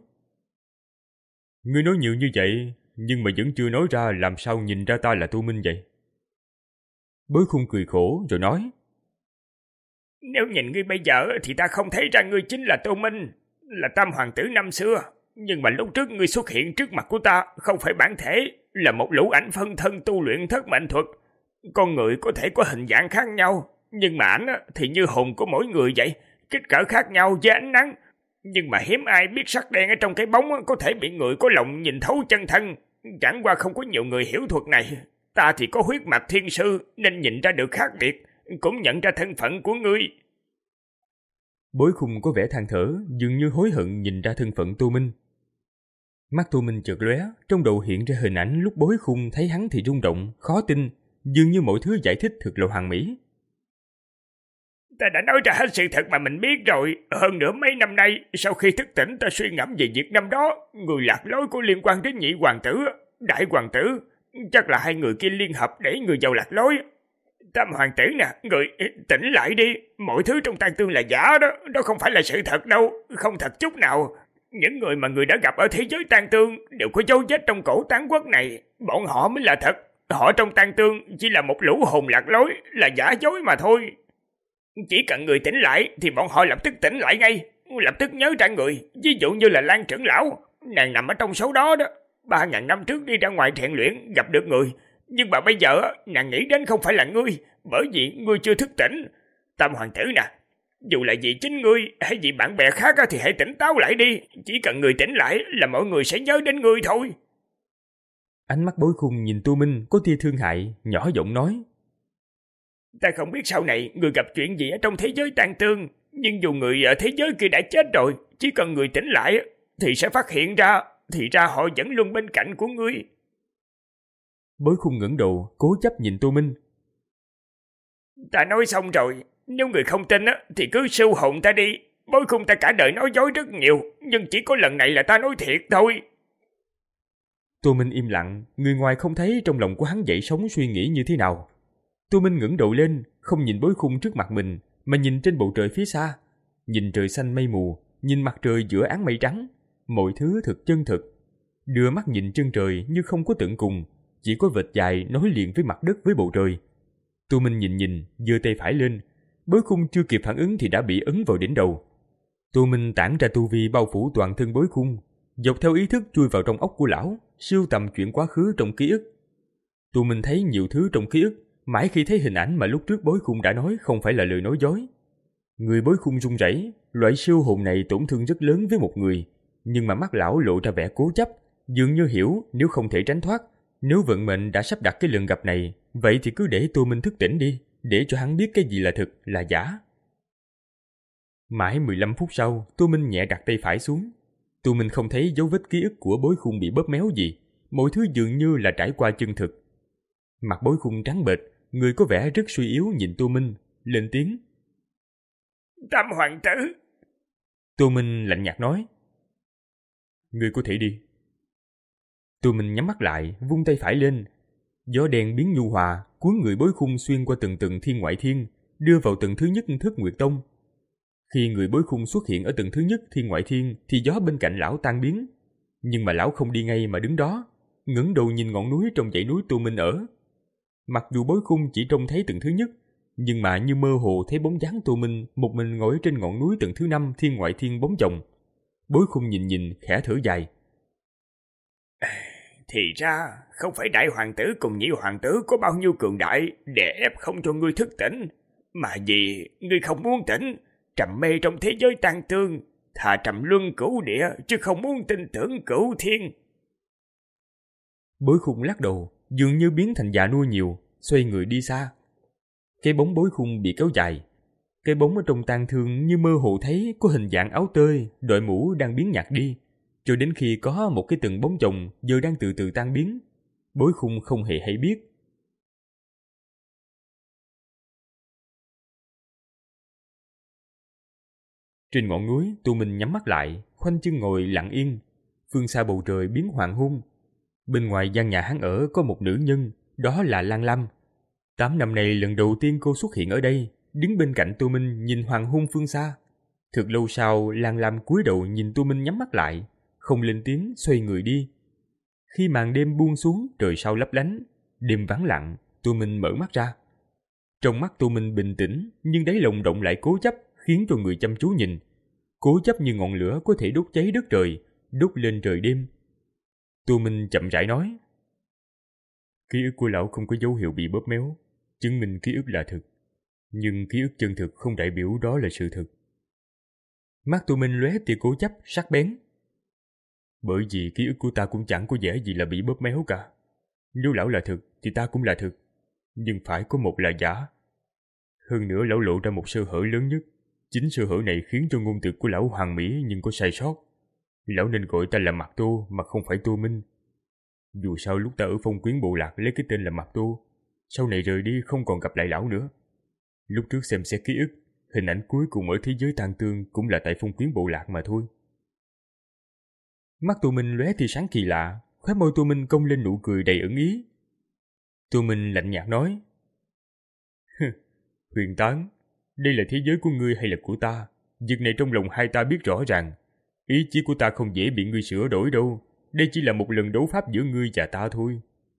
Ngươi nói nhiều như vậy, nhưng mà vẫn chưa nói ra làm sao nhìn ra ta là Tô Minh vậy. Bối Khung cười khổ rồi nói. Nếu nhìn ngươi bây giờ thì ta không thấy ra ngươi chính là Tô Minh, là tam hoàng tử năm xưa. Nhưng mà lúc trước ngươi xuất hiện trước mặt của ta không phải bản thể, là một lũ ảnh phân thân tu luyện thất mệnh thuật. Con người có thể có hình dạng khác nhau, nhưng mà ảnh thì như hồn của mỗi người vậy, kích cỡ khác nhau với ánh nắng. Nhưng mà hiếm ai biết sắc đen ở trong cái bóng có thể bị người có lòng nhìn thấu chân thân. Chẳng qua không có nhiều người hiểu thuật này. Ta thì có huyết mạch thiên sư nên nhìn ra được khác biệt, cũng nhận ra thân phận của ngươi. Bối Khung có vẻ than thở, dường như hối hận nhìn ra thân phận Tô Minh. Mắt Tô Minh chợt lóe, trong đầu hiện ra hình ảnh lúc Bối Khung thấy hắn thì rung động, khó tin, dường như mọi thứ giải thích thật là hoàn mỹ. Ta đã nói ra hết sự thật mà mình biết rồi. Hơn nữa mấy năm nay, sau khi thức tỉnh ta suy ngẫm về việc năm đó, người lạc lối có liên quan đến nhị hoàng tử, đại hoàng tử. Chắc là hai người kia liên hợp để người giàu lạc lối. Tam hoàng tử nè, người tỉnh lại đi. Mọi thứ trong tang tương là giả đó, đó không phải là sự thật đâu, không thật chút nào. Những người mà người đã gặp ở thế giới tang tương đều có dấu vết trong cổ Tán Quốc này. Bọn họ mới là thật. Họ trong tang tương chỉ là một lũ hồn lạc lối, là giả dối mà thôi. Chỉ cần người tỉnh lại thì bọn họ lập tức tỉnh lại ngay, lập tức nhớ ra người. Ví dụ như là Lan trưởng lão, nàng nằm ở trong số đó đó. Ba ngàn năm trước đi ra ngoài rèn luyện gặp được người, nhưng mà bây giờ nàng nghĩ đến không phải là ngươi, bởi vì ngươi chưa thức tỉnh. Tam hoàng tử nè, dù là vì chính ngươi hay vì bạn bè khác thì hãy tỉnh táo lại đi. Chỉ cần người tỉnh lại là mọi người sẽ nhớ đến ngươi thôi. Ánh mắt Bối Khung nhìn Tô Minh có tia thương hại, nhỏ giọng nói. Ta không biết sau này người gặp chuyện gì ở trong thế giới tang tương, nhưng dù người ở thế giới kia đã chết rồi, chỉ cần người tỉnh lại thì sẽ phát hiện ra, thì ra họ vẫn luôn bên cạnh của ngươi. Bối Khung ngẩng đầu, cố chấp nhìn Tô Minh. Ta nói xong rồi, nếu người không tin thì cứ sưu hồn ta đi. Bối Khung ta cả đời nói dối rất nhiều, nhưng chỉ có lần này là ta nói thiệt thôi. Tô Minh im lặng, người ngoài không thấy trong lòng của hắn dậy sóng suy nghĩ như thế nào. Tô Minh ngẩng đầu lên, không nhìn Bối Khung trước mặt mình, mà nhìn trên bầu trời phía xa. Nhìn trời xanh mây mù, nhìn mặt trời giữa áng mây trắng. Mọi thứ thật chân thực. Đưa mắt nhìn chân trời như không có tận cùng, chỉ có vệt dài nối liền với mặt đất với bầu trời. Tô Minh nhìn nhìn, giơ tay phải lên. Bối Khung chưa kịp phản ứng thì đã bị ấn vào đỉnh đầu. Tô Minh tản ra tu vi bao phủ toàn thân Bối Khung, dọc theo ý thức chui vào trong óc của lão, sưu tầm chuyện quá khứ trong ký ức. Tô Minh thấy nhiều thứ trong ký ức, mãi khi thấy hình ảnh mà lúc trước Bối Khung đã nói không phải là lời nói dối. Người Bối Khung run rẩy, loại siêu hồn này tổn thương rất lớn với một người, nhưng mà mắt lão lộ ra vẻ cố chấp, dường như hiểu nếu không thể tránh thoát, nếu vận mệnh đã sắp đặt cái lần gặp này, vậy thì cứ để Tô Minh thức tỉnh đi, để cho hắn biết cái gì là thực, là giả. Mãi mười lăm phút sau, Tô Minh nhẹ đặt tay phải xuống. Tô Minh không thấy dấu vết ký ức của Bối Khung bị bóp méo gì, mọi thứ dường như là trải qua chân thực. Mặt Bối Khung trắng bệch, người có vẻ rất suy yếu nhìn Tô Minh, lên tiếng. Tam hoàng tử, Tô Minh lạnh nhạt nói. Ngươi có thể đi. Tô Minh nhắm mắt lại, vung tay phải lên. Gió đen biến nhu hòa, cuốn người bối khung xuyên qua từng tầng thiên ngoại thiên, đưa vào tầng thứ nhất Thất Nguyệt Tông. Khi người bối khung xuất hiện ở tầng thứ nhất thiên ngoại thiên, thì gió bên cạnh lão tan biến. Nhưng mà lão không đi ngay mà đứng đó, ngẩng đầu nhìn ngọn núi trong dãy núi Tô Minh ở. Mặc dù bối khung chỉ trông thấy tầng thứ nhất, nhưng mà như mơ hồ thấy bóng dáng Tô Minh một mình ngồi trên ngọn núi tầng thứ năm thiên ngoại thiên bóng chồng. Bối khung nhìn nhìn khẽ thở dài. Thì ra không phải đại hoàng tử cùng nhị hoàng tử có bao nhiêu cường đại để ép không cho ngươi thức tỉnh, mà vì ngươi không muốn tỉnh, trầm mê trong thế giới tang thương, thà trầm luân cửu địa chứ không muốn tin tưởng cửu thiên. Bối khung lắc đầu, dường như biến thành già nua nhiều, xoay người đi xa. Cái bóng bối khung bị kéo dài. Cái bóng ở trong tang thương như mơ hồ thấy có hình dạng áo tơi, đội mũ đang biến nhạt đi, cho đến khi có một cái từng bóng chồng giờ đang từ từ tan biến. Bối khung không hề hay biết. Trên ngọn núi, Tô Minh nhắm mắt lại, khoanh chân ngồi lặng yên. Phương xa bầu trời biến hoàng hôn. Bên ngoài gian nhà hắn ở có một nữ nhân, đó là Lan Lam. Tám năm nay lần đầu tiên cô xuất hiện ở đây, đứng bên cạnh Tô Minh nhìn hoàng hôn phương xa. Thực lâu sau, Lan Lam cúi đầu nhìn Tô Minh nhắm mắt lại, không lên tiếng xoay người đi. Khi màn đêm buông xuống, trời sau lấp lánh, đêm vắng lặng, Tô Minh mở mắt ra. Trong mắt Tô Minh bình tĩnh, nhưng đáy lòng động lại cố chấp, khiến cho người chăm chú nhìn. Cố chấp như ngọn lửa có thể đốt cháy đất trời, đốt lên trời đêm. Tô Minh chậm rãi nói. Ký ức của lão không có dấu hiệu bị bóp méo, chứng minh ký ức là thực. Nhưng ký ức chân thực không đại biểu đó là sự thực. Mắt Tô Minh lóe tia cố chấp, sắc bén. Bởi vì ký ức của ta cũng chẳng có vẻ gì là bị bóp méo cả. Nếu lão là thực thì ta cũng là thực, nhưng phải có một là giả. Hơn nữa lão lộ ra một sơ hở lớn nhất. Chính sơ hở này khiến cho ngôn từ của lão hoàn mỹ nhưng có sai sót. Lão nên gọi ta là Mạc Tô mà không phải Tô Minh. Dù sao lúc ta ở Phong Quyến Bộ Lạc lấy cái tên là Mạc Tô, sau này rời đi không còn gặp lại lão nữa. Lúc trước xem xét ký ức, hình ảnh cuối cùng ở thế giới tang tương cũng là tại Phong Quyến Bộ Lạc mà thôi. Mắt Tô Minh lóe tia sáng kỳ lạ, khóe môi Tô Minh cong lên nụ cười đầy ẩn ý. Tô Minh lạnh nhạt nói. Huyền Tán, đây là thế giới của ngươi hay là của ta? Việc này trong lòng hai ta biết rõ ràng. Ý chí của ta không dễ bị ngươi sửa đổi đâu. Đây chỉ là một lần đấu pháp giữa ngươi và ta thôi.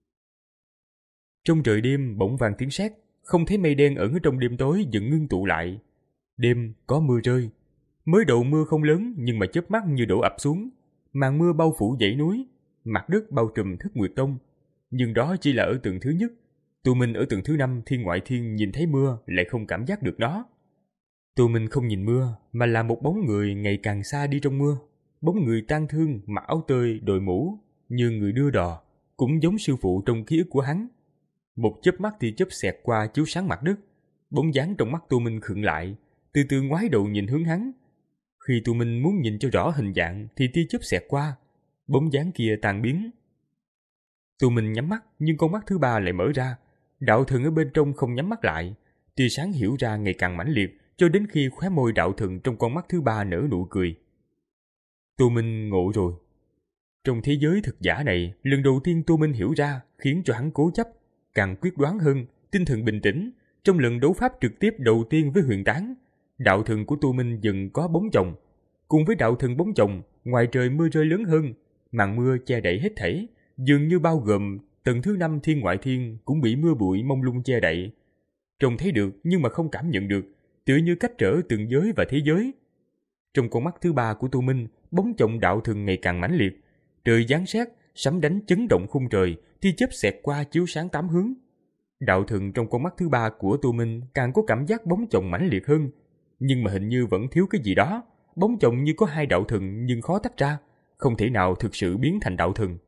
Trong trời đêm bỗng vang tiếng sét, không thấy mây đen ẩn ở trong đêm tối dần ngưng tụ lại. Đêm có mưa rơi. Mới đầu mưa không lớn nhưng mà chớp mắt như đổ ập xuống. Màn mưa bao phủ dãy núi, mặt đất bao trùm Thất Nguyệt Tông. Nhưng đó chỉ là ở tầng thứ nhất. Tô Minh ở tầng thứ năm thiên ngoại thiên nhìn thấy mưa lại không cảm giác được nó. Tô Minh không nhìn mưa mà là một bóng người ngày càng xa đi trong mưa. Bóng người tang thương, mặc áo tơi, đội mũ, như người đưa đò, cũng giống sư phụ trong ký ức của hắn. Một chớp mắt thì chớp xẹt qua chiếu sáng mặt đất. Bóng dáng trong mắt Tô Minh khựng lại, từ từ ngoái đầu nhìn hướng hắn. Khi Tô Minh muốn nhìn cho rõ hình dạng thì tia chớp xẹt qua, bóng dáng kia tan biến. Tô Minh nhắm mắt nhưng con mắt thứ ba lại mở ra. Đạo thần ở bên trong không nhắm mắt lại, tia sáng hiểu ra ngày càng mãnh liệt cho đến khi khóe môi đạo thần trong con mắt thứ ba nở nụ cười. Tô Minh ngộ rồi. Trong thế giới thực giả này, lần đầu tiên Tô Minh hiểu ra khiến cho hắn cố chấp, càng quyết đoán hơn, tinh thần bình tĩnh. Trong lần đấu pháp trực tiếp đầu tiên với Huyền Tán, đạo thần của Tô Minh dần có bóng chồng. Cùng với đạo thần bóng chồng, ngoài trời mưa rơi lớn hơn, màn mưa che đậy hết thảy, dường như bao gồm tầng thứ năm thiên ngoại thiên cũng bị mưa bụi mông lung che đậy. Trông thấy được nhưng mà không cảm nhận được, tựa như cách trở từng giới và thế giới. Trong con mắt thứ ba của Tô Minh, bóng chồng đạo thần ngày càng mãnh liệt. Trời giáng sét, sấm đánh chấn động khung trời, tia chớp xẹt qua chiếu sáng tám hướng. Đạo thần trong con mắt thứ ba của Tô Minh càng có cảm giác bóng chồng mãnh liệt hơn, nhưng mà hình như vẫn thiếu cái gì đó. Bóng chồng như có hai đạo thần nhưng khó tách ra, không thể nào thực sự biến thành đạo thần.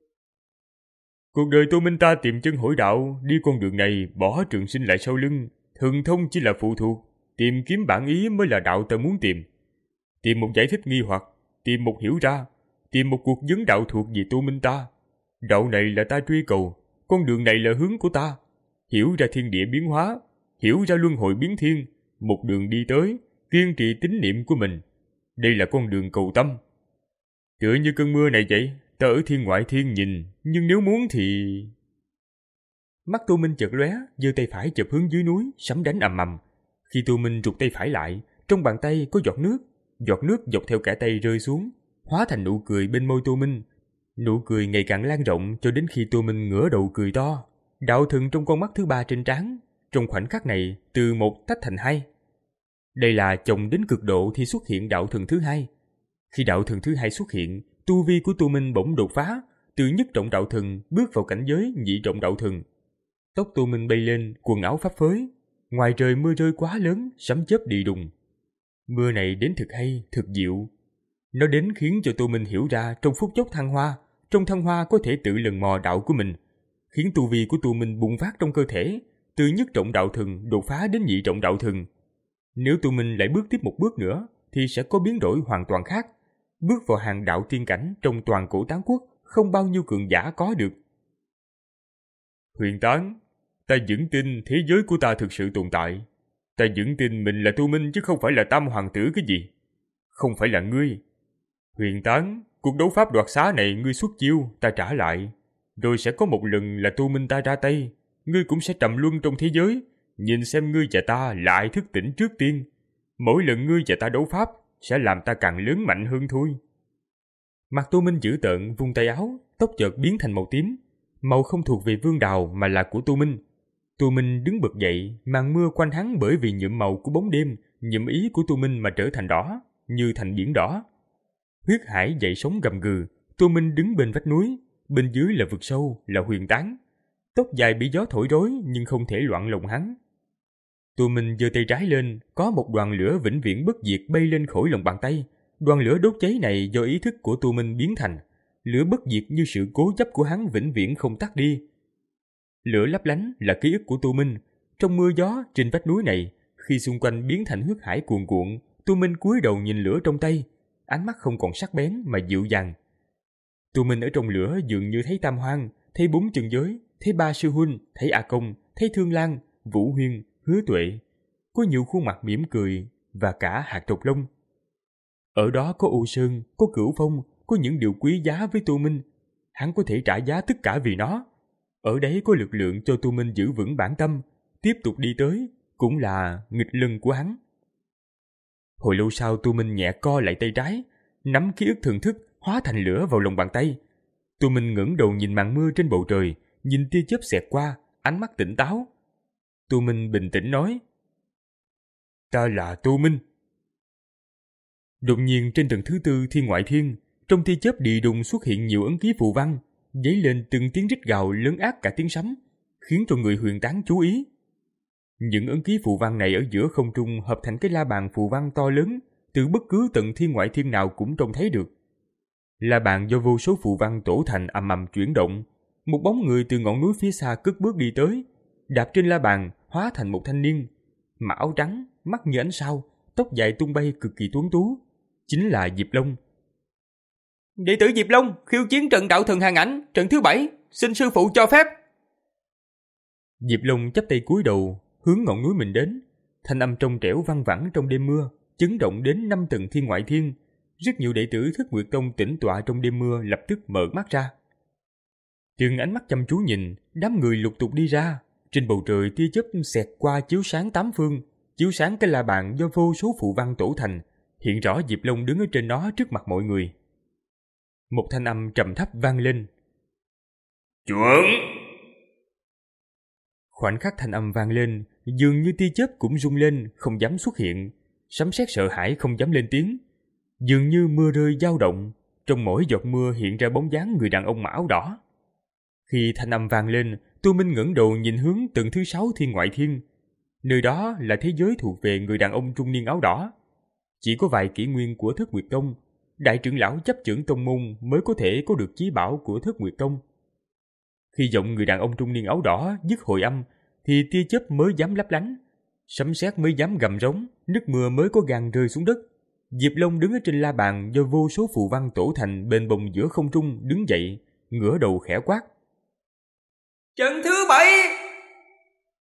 Cuộc đời Tô Minh ta tìm chân hỏi đạo, đi con đường này bỏ trường sinh lại sau lưng, thần thông chỉ là phụ thuộc, tìm kiếm bản ý mới là đạo ta muốn tìm. Tìm một giải thích nghi hoặc, tìm một hiểu ra, tìm một cuộc vấn đạo thuộc về Tô Minh ta. Đạo này là ta truy cầu, con đường này là hướng của ta. Hiểu ra thiên địa biến hóa, hiểu ra luân hồi biến thiên, một đường đi tới, kiên trì tín niệm của mình. Đây là con đường cầu tâm. Tựa như cơn mưa này vậy, ta ở thiên ngoại thiên nhìn, nhưng nếu muốn thì... Mắt Tô Minh chợt lóe, giơ tay phải chụp hướng dưới núi, sấm đánh ầm ầm. Khi Tô Minh rụt tay phải lại, trong bàn tay có giọt nước, giọt nước dọc theo cả tay rơi xuống, hóa thành nụ cười bên môi Tô Minh. Nụ cười ngày càng lan rộng cho đến khi Tô Minh ngửa đầu cười to. Đạo thần trong con mắt thứ ba trên trán, trong khoảnh khắc này từ một tách thành hai. Đây là chồng đến cực độ thì xuất hiện đạo thần thứ hai. Khi đạo thần thứ hai xuất hiện, tu vi của Tô Minh bỗng đột phá, từ nhất trọng đạo thần bước vào cảnh giới nhị trọng đạo thần. Tóc Tô Minh bay lên, quần áo phấp phới. Ngoài trời mưa rơi quá lớn, sấm chớp đi đùng. Mưa này đến thực hay, thực diệu. Nó đến khiến cho Tô Minh hiểu ra trong phút chốc thăng hoa, trong thăng hoa có thể tự lần mò đạo của mình, khiến tu vi của Tô Minh bùng phát trong cơ thể, từ nhất trọng đạo thần đột phá đến nhị trọng đạo thần. Nếu Tô Minh lại bước tiếp một bước nữa, thì sẽ có biến đổi hoàn toàn khác. Bước vào hàng đạo tiên cảnh trong toàn cổ Tán Quốc, không bao nhiêu cường giả có được. Huyền Tán, ta vững tin thế giới của ta thực sự tồn tại. Ta vững tin mình là Tô Minh chứ không phải là Tam Hoàng tử cái gì. Không phải là ngươi. Huyền Tán, cuộc đấu pháp đoạt xá này ngươi xuất chiêu, ta trả lại. Rồi sẽ có một lần là Tô Minh ta ra tay. Ngươi cũng sẽ trầm luân trong thế giới. Nhìn xem ngươi và ta lại thức tỉnh trước tiên. Mỗi lần ngươi và ta đấu pháp sẽ làm ta càng lớn mạnh hơn thôi. Mặt Tô Minh dữ tợn vung tay áo, tóc chợt biến thành màu tím. Màu không thuộc về Vương Đào mà là của Tô Minh. Tô Minh đứng bật dậy, màn mưa quanh hắn bởi vì nhuộm màu của bóng đêm, nhuộm ý của Tô Minh mà trở thành đỏ, như thành biển đỏ. Huyết hải dậy sóng gầm gừ, Tô Minh đứng bên vách núi, bên dưới là vực sâu, là Huyền Tán. Tóc dài bị gió thổi rối nhưng không thể loạn lòng hắn. Tô Minh giơ tay trái lên, có một đoàn lửa vĩnh viễn bất diệt bay lên khỏi lòng bàn tay. Đoàn lửa đốt cháy này do ý thức của Tô Minh biến thành, lửa bất diệt như sự cố chấp của hắn vĩnh viễn không tắt đi. Lửa lấp lánh là ký ức của Tô Minh. Trong mưa gió trên vách núi này, khi xung quanh biến thành huyết hải cuồn cuộn, Tô Minh cúi đầu nhìn lửa trong tay, ánh mắt không còn sắc bén mà dịu dàng. Tô Minh ở trong lửa dường như thấy Tam Hoang, thấy bốn chân giới, thấy ba sư huynh, thấy A Công, thấy Thương Lan, Vũ Huyên, Hứa Tuệ. Có nhiều khuôn mặt mỉm cười và cả hạt trọc lông. Ở đó có Ô Sơn, có Cửu Phong, có những điều quý giá với Tô Minh. Hắn có thể trả giá tất cả vì nó. Ở đấy có lực lượng cho Tô Minh giữ vững bản tâm, tiếp tục đi tới, cũng là nghịch lưng của hắn. Hồi lâu sau Tô Minh nhẹ co lại tay trái, nắm ký ức thần thức hóa thành lửa vào lòng bàn tay. Tô Minh ngẩng đầu nhìn màn mưa trên bầu trời, nhìn tia chớp xẹt qua, ánh mắt tỉnh táo. Tô Minh bình tĩnh nói: Ta là Tô Minh. Đột nhiên trên tầng thứ tư thiên ngoại thiên, trong tia chớp đi đùng xuất hiện nhiều ấn ký phù văn, dấy lên từng tiếng rít gào lớn ác cả tiếng sấm, khiến cho người Huyền Tán chú ý. Những ấn ký phù văn này ở giữa không trung hợp thành cái la bàn phù văn to lớn, từ bất cứ tận thiên ngoại thiên nào cũng trông thấy được. La bàn do vô số phù văn tổ thành ầm ầm chuyển động, một bóng người từ ngọn núi phía xa cất bước đi tới, đạp trên la bàn hóa thành một thanh niên, mặc áo trắng, mắt như ánh sao, tóc dài tung bay cực kỳ tuấn tú, chính là Diệp Long. Đệ tử Diệp Long khiêu chiến trận đạo thần hàng ảnh trận thứ bảy, xin sư phụ cho phép. Diệp Long chắp tay cúi đầu, hướng ngọn núi mình đến. Thanh âm trong trẻo văng vẳng trong đêm mưa, chấn động đến năm tầng thiên ngoại thiên. Rất nhiều đệ tử Thất Nguyệt Tông tĩnh tọa trong đêm mưa lập tức mở mắt ra. Từng ánh mắt chăm chú nhìn, đám người lục tục đi ra. Trên bầu trời tia chớp xẹt qua chiếu sáng tám phương, chiếu sáng cái la bàn do vô số phù văn tổ thành. Hiện rõ Diệp Long đứng ở trên nó trước mặt mọi người. Một thanh âm trầm thấp vang lên: Chuẩn. Khoảnh khắc thanh âm vang lên, dường như tia chớp cũng rung lên, không dám xuất hiện. Sấm sét sợ hãi không dám lên tiếng. Dường như mưa rơi dao động, trong mỗi giọt mưa hiện ra bóng dáng người đàn ông mặc áo đỏ. Khi thanh âm vang lên, Tô Minh ngẩng đầu nhìn hướng tầng thứ sáu thiên ngoại thiên. Nơi đó là thế giới thuộc về người đàn ông trung niên áo đỏ. Chỉ có vài kỷ nguyên của Thất Nguyệt Tông, đại trưởng lão chấp trưởng tông môn mới có thể có được chí bảo của Thất Nguyệt Tông. Khi giọng người đàn ông trung niên áo đỏ dứt hồi âm, thì tia chớp mới dám lấp lánh, sấm sét mới dám gầm rống, nước mưa mới có gan rơi xuống đất. Diệp Long đứng ở trên la bàn do vô số phù văn tổ thành bên bồng giữa không trung đứng dậy, ngửa đầu khẽ quát: Trận thứ bảy!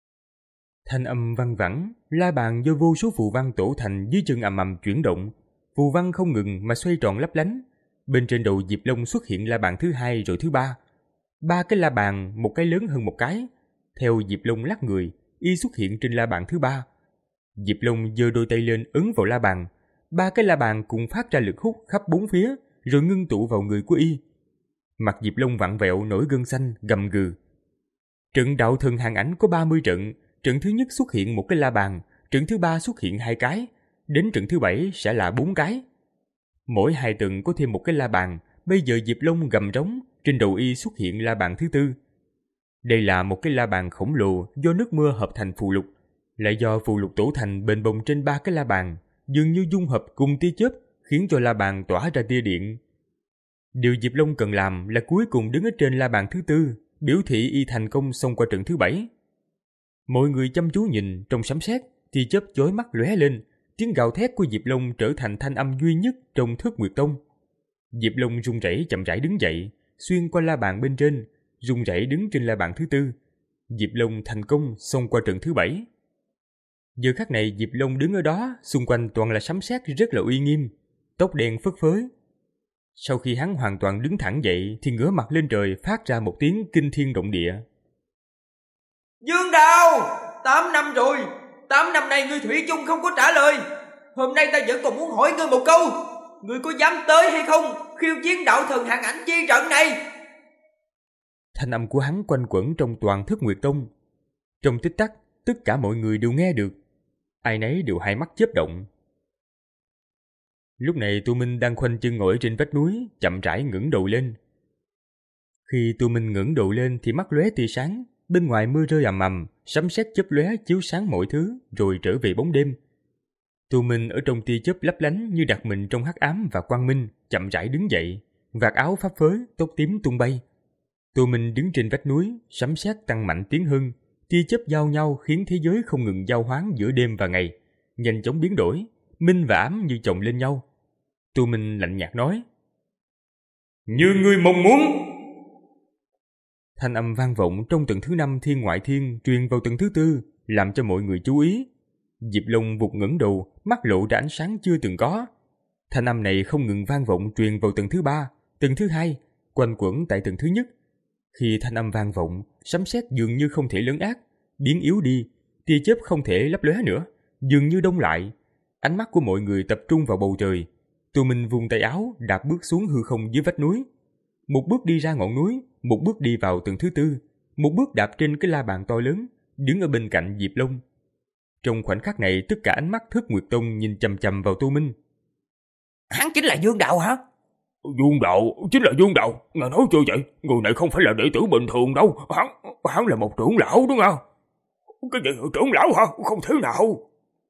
Thanh âm văng vẳng, la bàn do vô số phù văn tổ thành dưới chân ầm ầm chuyển động. phù văn không ngừng mà xoay tròn lấp lánh. Bên trên đầu Diệp Long xuất hiện la bàn thứ hai rồi thứ ba. Ba cái la bàn, một cái lớn hơn một cái. Theo Diệp Long lắc người, y xuất hiện trên la bàn thứ ba. Diệp Long giơ đôi tay lên ấn vào la bàn. Ba cái la bàn cùng phát ra lực hút khắp bốn phía, rồi ngưng tụ vào người của y. Mặt Diệp Long vặn vẹo nổi gân xanh, gầm gừ. Trận đạo thần hàng ảnh có ba mươi trận. Trận thứ nhất xuất hiện một cái la bàn, trận thứ ba xuất hiện hai cái, đến trận thứ bảy sẽ là bốn cái. Mỗi hai tuần có thêm một cái la bàn. Bây giờ Diệp Long gầm rống, trên đầu y xuất hiện la bàn thứ tư. Đây là một cái la bàn khổng lồ do nước mưa hợp thành phù lục, lại do phù lục tổ thành bền bồng trên ba cái la bàn, dường như dung hợp cùng tia chớp, khiến cho la bàn tỏa ra tia điện. Điều Diệp Long cần làm là cuối cùng đứng ở trên la bàn thứ tư, biểu thị y thành công xông qua trận thứ bảy. Mọi người chăm chú nhìn, trong sấm sét, tia chớp chói mắt lóe lên, tiếng gào thét của Diệp Long trở thành thanh âm duy nhất trong Thất Nguyệt Tông. Diệp Long run rẩy chậm rãi đứng dậy, xuyên qua la bàn bên trên, run rẩy đứng trên la bàn thứ tư. Diệp Long thành công xông qua trận thứ bảy. Giờ khắc này Diệp Long đứng ở đó, xung quanh toàn là sấm sét rất là uy nghiêm, tóc đen phất phới. Sau khi hắn hoàn toàn đứng thẳng dậy thì ngửa mặt lên trời phát ra một tiếng kinh thiên động địa. Dương Đào, tám năm rồi, tám năm nay ngươi thủy chung không có trả lời. Hôm nay ta vẫn còn muốn hỏi ngươi một câu, ngươi có dám tới hay không khiêu chiến đạo thần hàng ảnh chi trận này? Thanh âm của hắn quanh quẩn trong toàn Thất Nguyệt Tông. Trong tích tắc, tất cả mọi người đều nghe được, ai nấy đều hai mắt chớp động. Lúc này Tu Minh đang khoanh chân ngồi trên vách núi, chậm rãi ngẩng đầu lên. Khi Tu Minh ngẩng đầu lên thì mắt lóe tia sáng, bên ngoài mưa rơi ầm ầm, sấm sét chớp lóe chiếu sáng mọi thứ, rồi trở về bóng đêm. Tu Minh ở trong tia chớp lấp lánh như đặt mình trong hắc ám và quang minh, chậm rãi đứng dậy, vạt áo phấp phới, tóc tím tung bay. Tu Minh đứng trên vách núi, sấm sét tăng mạnh tiếng hưng, tia chớp giao nhau khiến thế giới không ngừng giao hoán giữa đêm và ngày, nhanh chóng biến đổi, minh và ám như chồng lên nhau. Tu Minh lạnh nhạt nói: Như ngươi mong muốn. Thanh âm vang vọng trong tầng thứ năm thiên ngoại thiên truyền vào tầng thứ tư, làm cho mọi người chú ý. Diệp Long vụt ngẩng đầu, mắt lộ ra ánh sáng chưa từng có. Thanh âm này không ngừng vang vọng truyền vào tầng thứ ba, tầng thứ hai, quanh quẩn tại tầng thứ nhất. Khi thanh âm vang vọng, sấm sét dường như không thể lấn át, biến yếu đi, tia chớp không thể lấp lóe nữa, dường như đông lại. Ánh mắt của mọi người tập trung vào bầu trời. Tu Minh vung tay áo, đạp bước xuống hư không dưới vách núi. Một bước đi ra ngọn núi, một bước đi vào tầng thứ tư, một bước đạp trên cái la bàn to lớn, đứng ở bên cạnh Diệp Long. Trong khoảnh khắc này, tất cả ánh mắt Thất Nguyệt Tông nhìn chằm chằm vào Tu Minh. Hắn chính là Dương Đạo hả? Dương Đạo, chính là Dương Đạo. Ngài nói chưa vậy? Người này không phải là đệ tử bình thường đâu. Hắn, hắn là một trưởng lão đúng không? Cái gì trưởng lão hả? Không thể nào.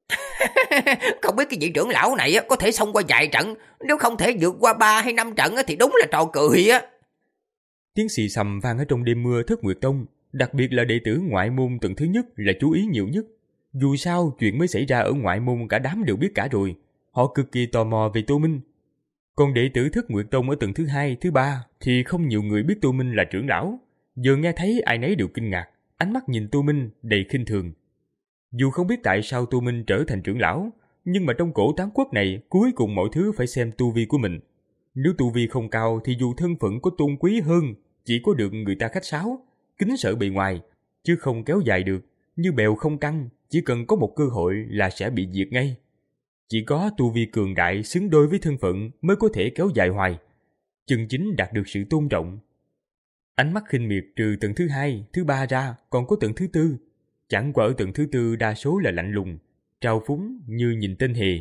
Không biết cái vị trưởng lão này có thể xông qua vài trận, nếu không thể vượt qua ba hay năm trận thì đúng là trò cười á. Tiếng xì xầm vang ở trong đêm mưa Thất Nguyệt Tông, đặc biệt là đệ tử ngoại môn tầng thứ nhất là chú ý nhiều nhất. Dù sao chuyện mới xảy ra ở ngoại môn cả đám đều biết cả rồi, họ cực kỳ tò mò về Tô Minh. Còn đệ tử Thất Nguyệt Tông ở tầng thứ hai, thứ ba thì không nhiều người biết Tô Minh là trưởng lão. Giờ nghe thấy ai nấy đều kinh ngạc, ánh mắt nhìn Tô Minh đầy khinh thường. Dù không biết tại sao Tô Minh trở thành trưởng lão, nhưng mà trong cổ Tán Quốc này cuối cùng mọi thứ phải xem tu vi của mình. Nếu tu vi không cao thì dù thân phận có tôn quý hơn, chỉ có được người ta khách sáo, kính sợ bề ngoài, chứ không kéo dài được. Như bèo không căng, chỉ cần có một cơ hội là sẽ bị diệt ngay. Chỉ có tu vi cường đại xứng đôi với thân phận mới có thể kéo dài hoài, chân chính đạt được sự tôn trọng. Ánh mắt khinh miệt trừ tầng thứ hai, thứ ba ra còn có tầng thứ tư. Chẳng qua ở tầng thứ tư đa số là lạnh lùng, trào phúng như nhìn tên hề.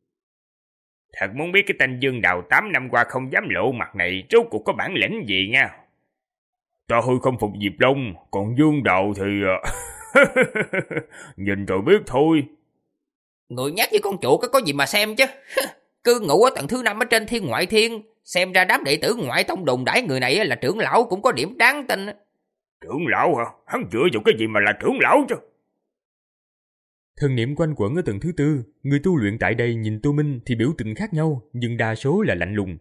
Thật muốn biết cái tên Dương Đào tám năm qua không dám lộ mặt này rốt cuộc có bản lĩnh gì nha. Ta hơi không phục Diệp Long, còn Dương Đào thì... nhìn rồi biết thôi. Người nhát với con chuột có gì mà xem chứ. Cư ngụ ở tầng thứ năm ở trên thiên ngoại thiên, xem ra đám đệ tử ngoại tông đồn đãi người này là trưởng lão cũng có điểm đáng tin. Trưởng lão hả? Hắn dựa vào cái gì mà là trưởng lão chứ? Thần niệm quanh quẩn ở tầng thứ tư, người tu luyện tại đây nhìn Tô Minh thì biểu tình khác nhau, nhưng đa số là lạnh lùng.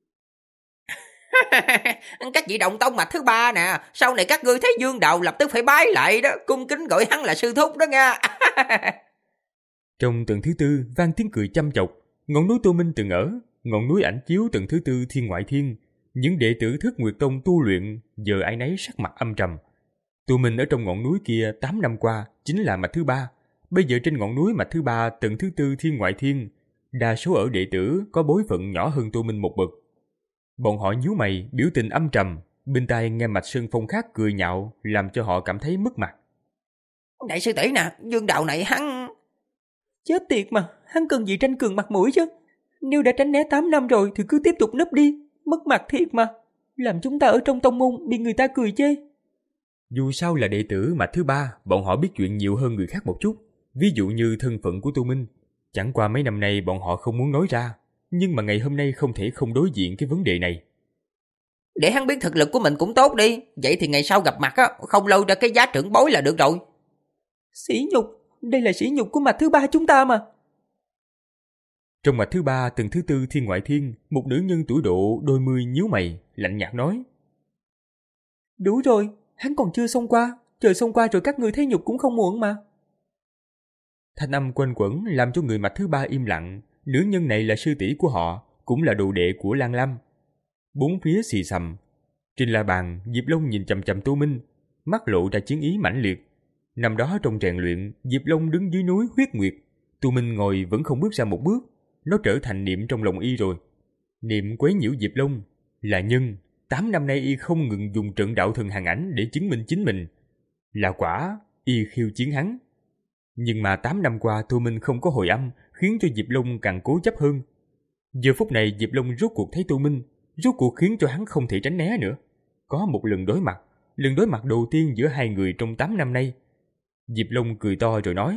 Các vị đồng tông mạch thứ ba nè, sau này các ngươi thấy Dương Đạo lập tức phải bái lại đó, cung kính gọi hắn là sư thúc đó nha. Trong tầng thứ tư vang tiếng cười chăm chọc, ngọn núi Tô Minh từng ở, ngọn núi ảnh chiếu tầng thứ tư thiên ngoại thiên, những đệ tử Thất Nguyệt Tông tu luyện giờ ai nấy sắc mặt âm trầm. Tô Minh ở trong ngọn núi kia tám năm qua chính là mạch thứ ba, bây giờ trên ngọn núi mạch thứ ba tầng thứ tư thiên ngoại thiên, đa số ở đệ tử có bối phận nhỏ hơn Tô Minh một bậc. Bọn họ nhíu mày, biểu tình âm trầm, bên tai nghe Mạch Sơn Phong khác cười nhạo, làm cho họ cảm thấy mất mặt. Đại sư tỷ nè, Dương Đạo này hắn... Chết tiệt mà, hắn cần gì tranh cường mặt mũi chứ. Nếu đã tránh né tám năm rồi thì cứ tiếp tục nấp đi, mất mặt thiệt mà. Làm chúng ta ở trong tông môn bị người ta cười chê. Dù sao là đệ tử mạch thứ ba, bọn họ biết chuyện nhiều hơn người khác một chút. Ví dụ như thân phận của Tô Minh. Chẳng qua mấy năm nay bọn họ không muốn nói ra, nhưng mà ngày hôm nay không thể không đối diện cái vấn đề này. Để hắn biết thực lực của mình cũng tốt đi, vậy thì ngày sau gặp mặt á, không lâu ra cái giá trưởng bối là được rồi. Sỉ nhục, đây là sỉ nhục của mạch thứ ba chúng ta mà. Trong mạch thứ ba tầng thứ tư thiên ngoại thiên, một nữ nhân tuổi độ đôi mươi nhíu mày, lạnh nhạt nói. Đủ rồi, hắn còn chưa xông qua, chờ xông qua rồi các người thấy nhục cũng không muộn mà. Thanh âm quanh quẩn làm cho người mạch thứ ba im lặng. Nữ nhân này là sư tỷ của họ, cũng là đồ đệ của Lan Lam. Bốn phía xì xầm. Trên la bàn, Diệp Long nhìn chằm chằm Tô Minh, mắt lộ ra chiến ý mãnh liệt. Năm đó trong rèn luyện, Diệp Long đứng dưới núi Huyết Nguyệt, Tô Minh ngồi vẫn không bước ra một bước, nó trở thành niệm trong lòng y rồi. Niệm quấy nhiễu Diệp Long là nhân, tám năm nay y không ngừng dùng trận đạo thần hàng ảnh để chứng minh chính mình. Là quả, y khiêu chiến hắn. Nhưng mà tám năm qua Tô Minh không có hồi âm, khiến cho Diệp Long càng cố chấp hơn. Giờ phút này Diệp Long rốt cuộc thấy Tô Minh, rốt cuộc khiến cho hắn không thể tránh né nữa. Có một lần đối mặt, lần đối mặt đầu tiên giữa hai người trong tám năm nay. Diệp Long cười to rồi nói.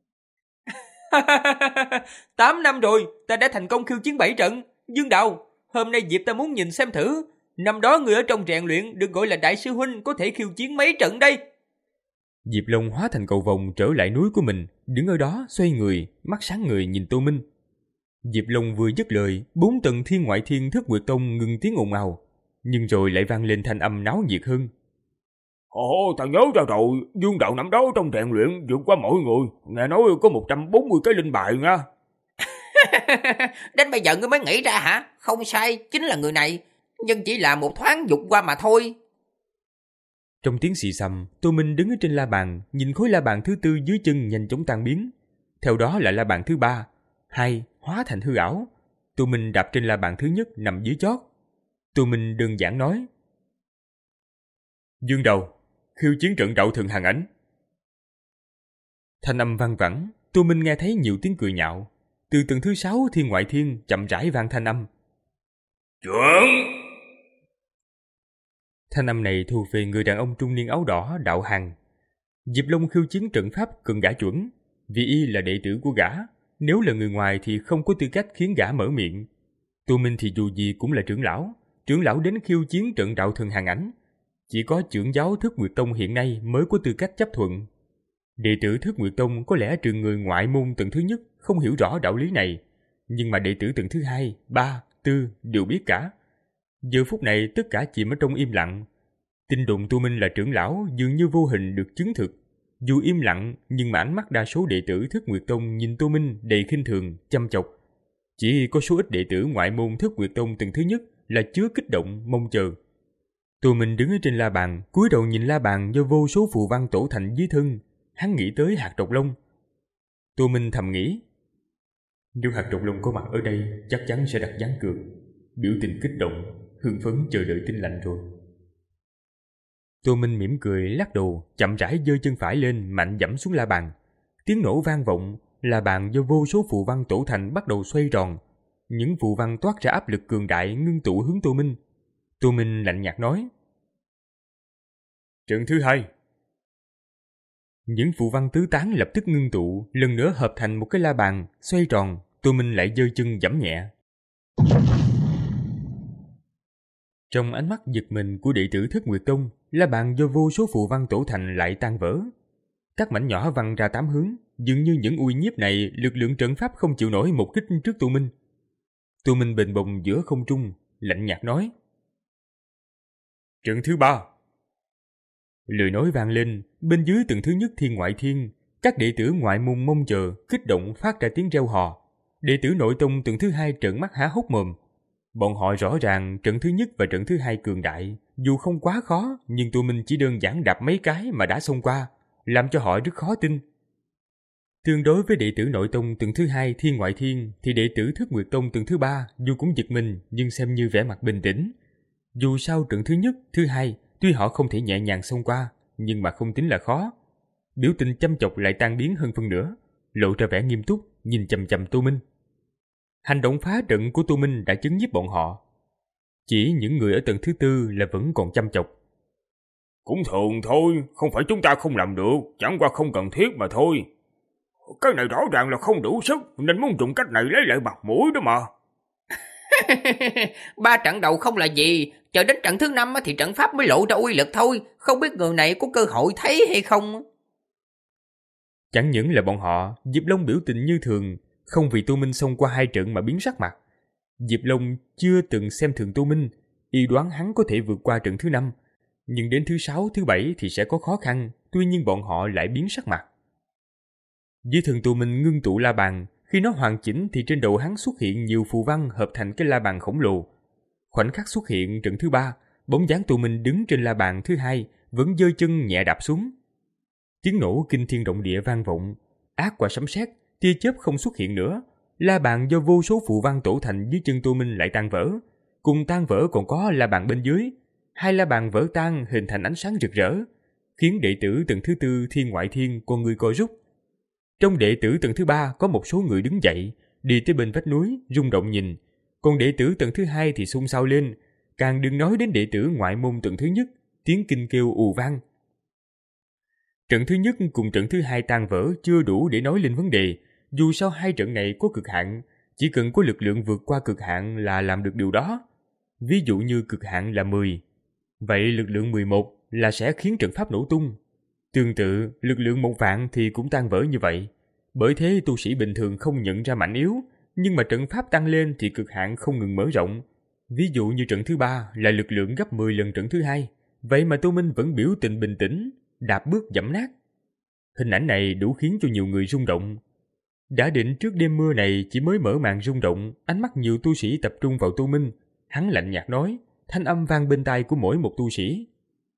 Tám năm rồi, ta đã thành công khiêu chiến bảy trận. Dương Đạo, hôm nay Diệp ta muốn nhìn xem thử. Năm đó người ở trong rèn luyện được gọi là đại sư huynh có thể khiêu chiến mấy trận đây. Diệp Long hóa thành cầu vồng trở lại núi của mình, đứng ở đó xoay người, mắt sáng người nhìn Tô Minh. Diệp Long vừa dứt lời, bốn tầng thiên ngoại thiên Thất Nguyệt Tông ngừng tiếng ồn ào, nhưng rồi lại vang lên thanh âm náo nhiệt hơn. Ồ, ta nhớ ra rồi, Dương Đạo năm đó trong rèn luyện vượt qua mọi người, nghe nói có một trăm bốn mươi cái linh bài nha. Đến bây giờ ngươi mới nghĩ ra hả? Không sai, chính là người này, nhưng chỉ là một thoáng vụt qua mà thôi. Trong tiếng xì xầm, Tô Minh đứng ở trên la bàn, nhìn khối la bàn thứ tư dưới chân nhanh chóng tan biến. Theo đó là la bàn thứ ba, hai hóa thành hư ảo. Tô Minh đạp trên la bàn thứ nhất nằm dưới chót. Tô Minh đơn giản nói. Dương Đầu, khiêu chiến trận đạo thần hàng ảnh. Thanh âm vang vẳng, Tô Minh nghe thấy nhiều tiếng cười nhạo. Từ tầng thứ sáu thiên ngoại thiên chậm rãi vang thanh âm. Chuẩn! Thanh âm này thuộc về người đàn ông trung niên áo đỏ Đạo Hằng. Diệp Long khiêu chiến trận pháp cần gã chuẩn, vì y là đệ tử của gã, nếu là người ngoài thì không có tư cách khiến gã mở miệng. Tô Minh thì dù gì cũng là trưởng lão, trưởng lão đến khiêu chiến trận đạo thần hàng ảnh, chỉ có trưởng giáo Thất Nguyệt Tông hiện nay mới có tư cách chấp thuận. Đệ tử Thất Nguyệt Tông có lẽ trừ người ngoại môn tầng thứ nhất không hiểu rõ đạo lý này, nhưng mà đệ tử tầng thứ hai, ba, tư đều biết cả. Giờ phút này tất cả chìm ở trong im lặng. Tin đồn Tô Minh là trưởng lão dường như vô hình được chứng thực. Dù im lặng nhưng mà ánh mắt đa số đệ tử Thất Nguyệt Tông nhìn Tô Minh đầy khinh thường, chăm chọc. Chỉ có số ít đệ tử ngoại môn Thất Nguyệt Tông tầng thứ nhất là chứa kích động, mong chờ. Tô Minh đứng ở trên la bàn, cúi đầu nhìn la bàn do vô số phù văn tổ thành dưới thân. Hắn nghĩ tới hạt độc long. Tô Minh thầm nghĩ, nếu hạt độc long có mặt ở đây chắc chắn sẽ đặt gián cược. Biểu tình kích động, hưng phấn chờ đợi tin lành rồi. Tô Minh mỉm cười lắc đầu, chậm rãi giơ chân phải lên mạnh giẫm xuống la bàn. Tiếng nổ vang vọng, la bàn do vô số phù văn tổ thành bắt đầu xoay tròn. Những phù văn toát ra áp lực cường đại ngưng tụ hướng Tô Minh. Tô Minh lạnh nhạt nói, trận thứ hai. Những phù văn tứ tán lập tức ngưng tụ, lần nữa hợp thành một cái la bàn xoay tròn. Tô Minh lại giơ chân giẫm nhẹ. Trong ánh mắt giật mình của đệ tử Thất Nguyệt Tông, la bàn do vô số phù văn tổ thành lại tan vỡ. Các mảnh nhỏ văng ra tám hướng, dường như những uy nhiếp này lực lượng trận pháp không chịu nổi một kích trước Tô Minh. Tô Minh bềnh bồng giữa không trung, lạnh nhạt nói, trận thứ ba. Lời nói vang lên, bên dưới tầng thứ nhất thiên ngoại thiên, các đệ tử ngoại môn mong chờ, kích động phát ra tiếng reo hò. Đệ tử nội tông trận thứ hai trợn mắt há hốc mồm. Bọn họ rõ ràng trận thứ nhất và trận thứ hai cường đại, dù không quá khó, nhưng Tô Minh chỉ đơn giản đạp mấy cái mà đã xông qua, làm cho họ rất khó tin. Tương đối với đệ tử nội tông tuần thứ hai Thiên Ngoại Thiên thì đệ tử Thức Nguyệt Tông tuần thứ ba dù cũng giật mình nhưng xem như vẻ mặt bình tĩnh. Dù sao trận thứ nhất, thứ hai tuy họ không thể nhẹ nhàng xông qua nhưng mà không tính là khó. Biểu tình chăm chọc lại tan biến hơn phân nửa, lộ ra vẻ nghiêm túc nhìn chằm chằm Tô Minh. Hành động phá trận của Tô Minh đã chấn nhiếp bọn họ. Chỉ những người ở tầng thứ tư là vẫn còn chăm chọc. Cũng thường thôi, không phải chúng ta không làm được, chẳng qua không cần thiết mà thôi. Cái này rõ ràng là không đủ sức, nên muốn dùng cách này lấy lại mặt mũi đó mà. Ba trận đầu không là gì, chờ đến trận thứ năm thì trận pháp mới lộ ra uy lực thôi, không biết người này có cơ hội thấy hay không. Chẳng những là bọn họ, Diệp Long biểu tình như thường, không vì Tô Minh xông qua hai trận mà biến sắc mặt. Diệp Long chưa từng xem thường Tô Minh, y đoán hắn có thể vượt qua trận thứ năm, nhưng đến thứ sáu, thứ bảy thì sẽ có khó khăn, tuy nhiên bọn họ lại biến sắc mặt. Dưới thân Tô Minh ngưng tụ la bàn, khi nó hoàn chỉnh thì trên đầu hắn xuất hiện nhiều phù văn hợp thành cái la bàn khổng lồ. Khoảnh khắc xuất hiện trận thứ ba, bóng dáng Tô Minh đứng trên la bàn thứ hai, vẫn giơ chân nhẹ đạp xuống. Tiếng nổ kinh thiên động địa vang vọng, ác quả sấm sét, tia chớp không xuất hiện nữa. La bàn do vô số phù văn tổ thành dưới chân Tô Minh lại tan vỡ. Cùng tan vỡ còn có la bàn bên dưới. Hai la bàn vỡ tan hình thành ánh sáng rực rỡ, khiến đệ tử tầng thứ tư Thiên Ngoại Thiên con người co rút. Trong đệ tử tầng thứ ba có một số người đứng dậy, đi tới bên vách núi, rung động nhìn. Còn đệ tử tầng thứ hai thì xôn xao lên, càng đừng nói đến đệ tử ngoại môn tầng thứ nhất, tiếng kinh kêu ù vang. Trận thứ nhất cùng trận thứ hai tan vỡ chưa đủ để nói lên vấn đề, dù sao hai trận này có cực hạn, chỉ cần có lực lượng vượt qua cực hạn là làm được điều đó. Ví dụ như cực hạn là mười, vậy lực lượng mười một là sẽ khiến trận pháp nổ tung. Tương tự, lực lượng một vạn thì cũng tan vỡ như vậy. Bởi thế tu sĩ bình thường không nhận ra mạnh yếu, nhưng mà trận pháp tăng lên thì cực hạn không ngừng mở rộng. Ví dụ như trận thứ ba là lực lượng gấp mười lần trận thứ hai, vậy mà Tô Minh vẫn biểu tình bình tĩnh, đạp bước dẫm nát. Hình ảnh này đủ khiến cho nhiều người rung động. Đã định trước đêm mưa này chỉ mới mở màn rung động, ánh mắt nhiều tu sĩ tập trung vào Tô Minh. Hắn lạnh nhạt nói, thanh âm vang bên tai của mỗi một tu sĩ.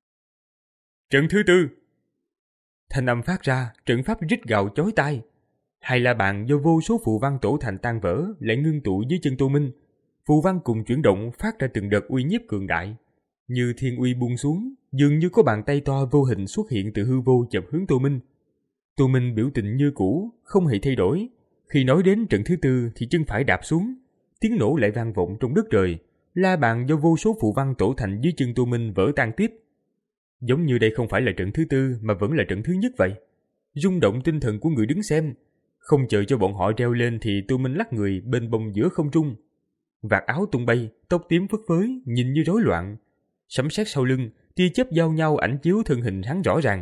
Trận thứ tư. Thanh âm phát ra, trận pháp rít gào chói tai. Hai la bàn do vô số phù văn tổ thành tan vỡ lại ngưng tụ dưới chân Tô Minh. Phù văn cùng chuyển động phát ra từng đợt uy nhiếp cường đại. Như thiên uy buông xuống, dường như có bàn tay to vô hình xuất hiện từ hư vô chập hướng Tô Minh. Tô Minh biểu tình như cũ, không hề thay đổi. Khi nói đến trận thứ tư thì chân phải đạp xuống, tiếng nổ lại vang vọng trong đất trời. La bàn do vô số phù văn tổ thành dưới chân Tô Minh vỡ tan tiếp. Giống như đây không phải là trận thứ tư mà vẫn là trận thứ nhất vậy. Rung động tinh thần của người đứng xem. Không chờ cho bọn họ reo lên thì Tô Minh lắc người bên bông giữa không trung. Vạt áo tung bay, tóc tím phất phới, nhìn như rối loạn. Sấm sét sau lưng, tia chớp giao nhau ảnh chiếu thân hình hắn rõ ràng.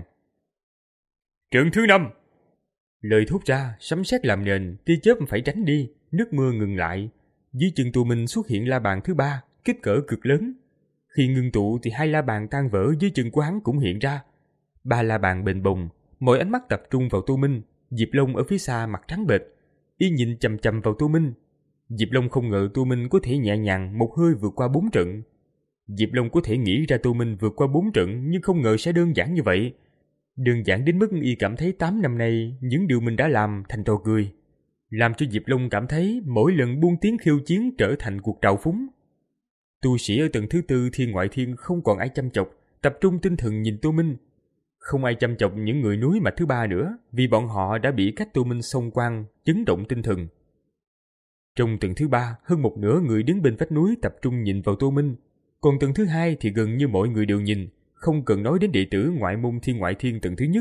Trận thứ năm. Lời thốt ra, sấm sét làm nền, tia chớp phải tránh đi, nước mưa ngừng lại. Dưới chân Tô Minh xuất hiện la bàn thứ ba, kích cỡ cực lớn. Khi ngưng tụ thì hai la bàn tan vỡ dưới chân của hắn cũng hiện ra. Ba la bàn bền bồng, mọi ánh mắt tập trung vào Tô Minh. Diệp Long ở phía xa mặt trắng bệch, y nhìn chằm chằm vào Tô Minh. Diệp Long không ngờ Tô Minh có thể nhẹ nhàng một hơi vượt qua bốn trận. Diệp Long có thể nghĩ ra Tô Minh vượt qua bốn trận, nhưng không ngờ sẽ đơn giản như vậy. Đơn giản đến mức y cảm thấy tám năm nay những điều mình đã làm thành trò cười, làm cho Diệp Long cảm thấy mỗi lần buông tiếng khiêu chiến trở thành cuộc trào phúng. Tu sĩ ở tầng thứ tư Thiên Ngoại Thiên không còn ai chăm chọc, tập trung tinh thần nhìn Tô Minh. Không ai chăm chọc những người núi mặt thứ ba nữa, vì bọn họ đã bị cách Tô Minh xông quang chấn động tinh thần. Trong tầng thứ ba, hơn một nửa người đứng bên vách núi tập trung nhìn vào Tô Minh, còn tầng thứ hai thì gần như mọi người đều nhìn, không cần nói đến đệ tử ngoại môn Thiên Ngoại Thiên tầng thứ nhất.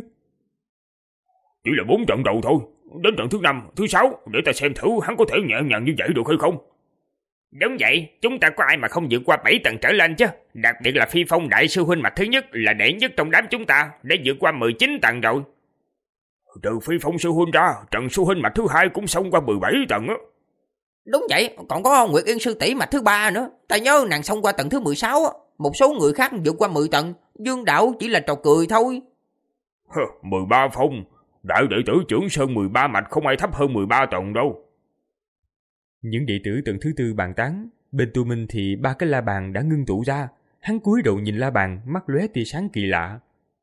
Chỉ là bốn trận đầu thôi, đến trận thứ năm, thứ sáu để ta xem thử hắn có thể nhẹ nhàng như vậy được hay không. Đúng vậy, chúng ta có ai mà không vượt qua bảy tầng trở lên chứ. Đặc biệt là Phi Phong đại sư huynh mặt thứ nhất là đệ nhất trong đám chúng ta, đã vượt qua mười chín tầng rồi. Trừ Phi Phong sư huynh ra, Trần sư huynh mặt thứ hai cũng xông qua mười bảy tầng á. Đúng vậy, còn có Nguyệt Yên sư tỷ mặt thứ ba nữa. Ta nhớ nàng xông qua tầng thứ mười sáu á. Một số người khác vượt qua mười tầng, Dương đạo chỉ là trò cười thôi. Hừ, mười ba phong, đại đệ tử trưởng sơn mười ba mạch không ai thấp hơn mười ba tầng đâu. Những đệ tử tầng thứ tư bàn tán, bên Tô Minh thì ba cái la bàn đã ngưng tụ ra. Hắn cúi đầu nhìn la bàn, mắt lóe tia sáng kỳ lạ.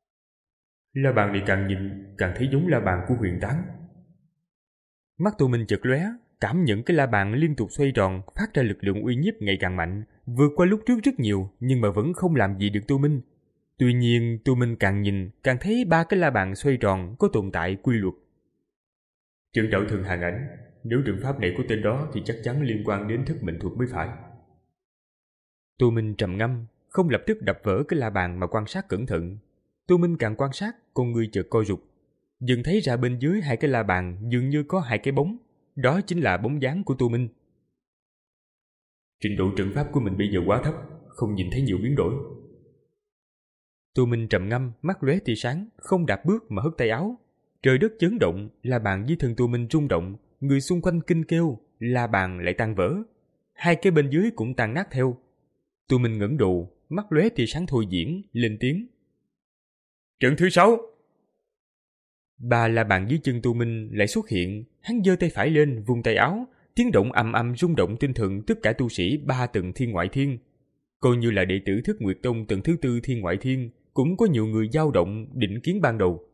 La bàn này càng nhìn càng thấy giống la bàn của Huyền Tán. Mắt Tô Minh chợt lóe, cảm nhận cái la bàn liên tục xoay tròn, phát ra lực lượng uy nhiếp ngày càng mạnh, vượt qua lúc trước rất nhiều, nhưng mà vẫn không làm gì được Tô Minh. Tuy nhiên, Tô Minh càng nhìn càng thấy ba cái la bàn xoay tròn có tồn tại quy luật. Trận đạo thường hàng ảnh, nếu trận pháp này có tên đó thì chắc chắn liên quan đến thức mệnh thuật mới phải. Tô Minh trầm ngâm, không lập tức đập vỡ cái la bàn mà quan sát cẩn thận. Tô Minh càng quan sát, con người chợt co rụt, dần thấy ra bên dưới hai cái la bàn dường như có hai cái bóng, đó chính là bóng dáng của Tô Minh. Trình độ trận pháp của mình bây giờ quá thấp, không nhìn thấy nhiều biến đổi. Tô Minh trầm ngâm, mắt lóe tia sáng, không đạp bước mà hất tay áo. Trời đất chấn động, la bàn dưới thân Tô Minh rung động, người xung quanh kinh kêu, la bàn lại tan vỡ. Hai cái bên dưới cũng tan nát theo. Tô Minh ngẩng đầu, mắt lóe tia sáng thôi diễn, lên tiếng. Trận thứ sáu. Ba la bàn dưới chân Tô Minh lại xuất hiện, hắn giơ tay phải lên, vung tay áo, tiếng động ầm ầm rung động tinh thần tất cả tu sĩ ba tầng Thiên Ngoại Thiên. Coi như là đệ tử Thất Nguyệt Tông tầng thứ tư Thiên Ngoại Thiên, cũng có nhiều người dao động định kiến ban đầu.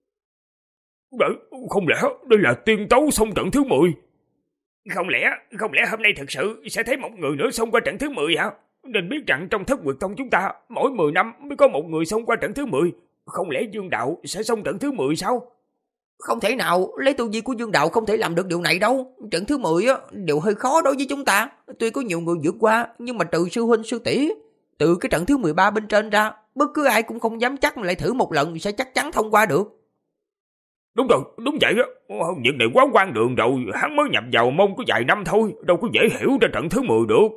Đấy, không lẽ đây là tiên tấu xông trận thứ mười? Không lẽ, không lẽ hôm nay thật sự sẽ thấy một người nữa xông qua trận thứ mười hả? Nên biết rằng trong Thất Nguyệt Tông chúng ta, mỗi mười năm mới có một người xông qua trận thứ mười. Không lẽ Dương Đạo sẽ xông trận thứ mười sao? Không thể nào, lấy tu vi của Dương Đạo không thể làm được điều này đâu. Trận thứ mười á, đều hơi khó đối với chúng ta. Tuy có nhiều người vượt qua, nhưng mà trừ sư huynh sư tỷ, từ cái trận thứ mười ba bên trên ra, bất cứ ai cũng không dám chắc lại thử một lần sẽ chắc chắn thông qua được. Đúng rồi, đúng vậy á. Những này quá quan đường rồi, hắn mới nhập vào môn có vài năm thôi, đâu có dễ hiểu ra trận thứ mười được.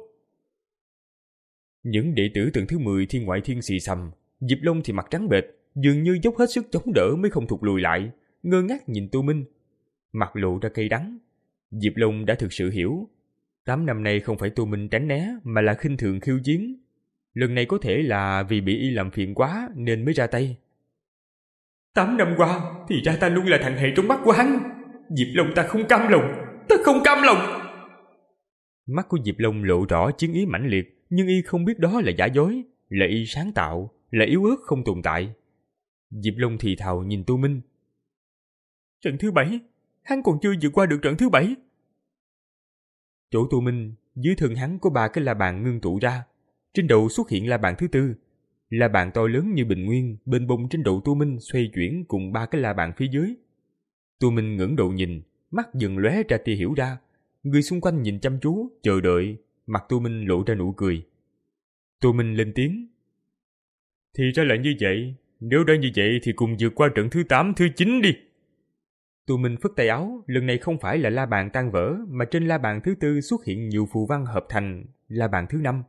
Những đệ tử tầng thứ mười Thiên Ngoại Thiên xì xầm, Diệp Long thì mặt trắng bệch, dường như dốc hết sức chống đỡ mới không thụt lùi lại, ngơ ngác nhìn Tô Minh, mặt lộ ra cay đắng. Diệp Long đã thực sự hiểu, tám năm nay không phải Tô Minh tránh né mà là khinh thường khiêu chiến. Lần này có thể là vì bị y làm phiền quá nên mới ra tay. Tám năm qua thì ra ta luôn là thằng hề trong mắt của hắn. Diệp Long ta không cam lòng, ta không cam lòng. Mắt của Diệp Long lộ rõ chiến ý mãnh liệt, nhưng y không biết đó là giả dối, là y sáng tạo, là yếu ớt không tồn tại. Diệp Long thì thào nhìn Tô Minh. Trận thứ bảy, hắn còn chưa vượt qua được trận thứ bảy. Chỗ Tô Minh, dưới thân hắn có ba cái la bàn ngưng tụ ra. Trên đầu xuất hiện la bàn thứ tư. La bàn to lớn như bình nguyên, bên bông trên đầu Tô Minh xoay chuyển cùng ba cái la bàn phía dưới. Tô Minh ngẩng đầu nhìn, mắt dần lóe ra tia hiểu ra. Người xung quanh nhìn chăm chú, chờ đợi, mặt Tô Minh lộ ra nụ cười. Tô Minh lên tiếng. Thì ra là như vậy, nếu đã như vậy thì cùng vượt qua trận thứ tám, thứ chín đi. Tô Minh phất tay áo, lần này không phải là la bàn tan vỡ, mà trên la bàn thứ tư xuất hiện nhiều phù văn hợp thành la bàn thứ năm.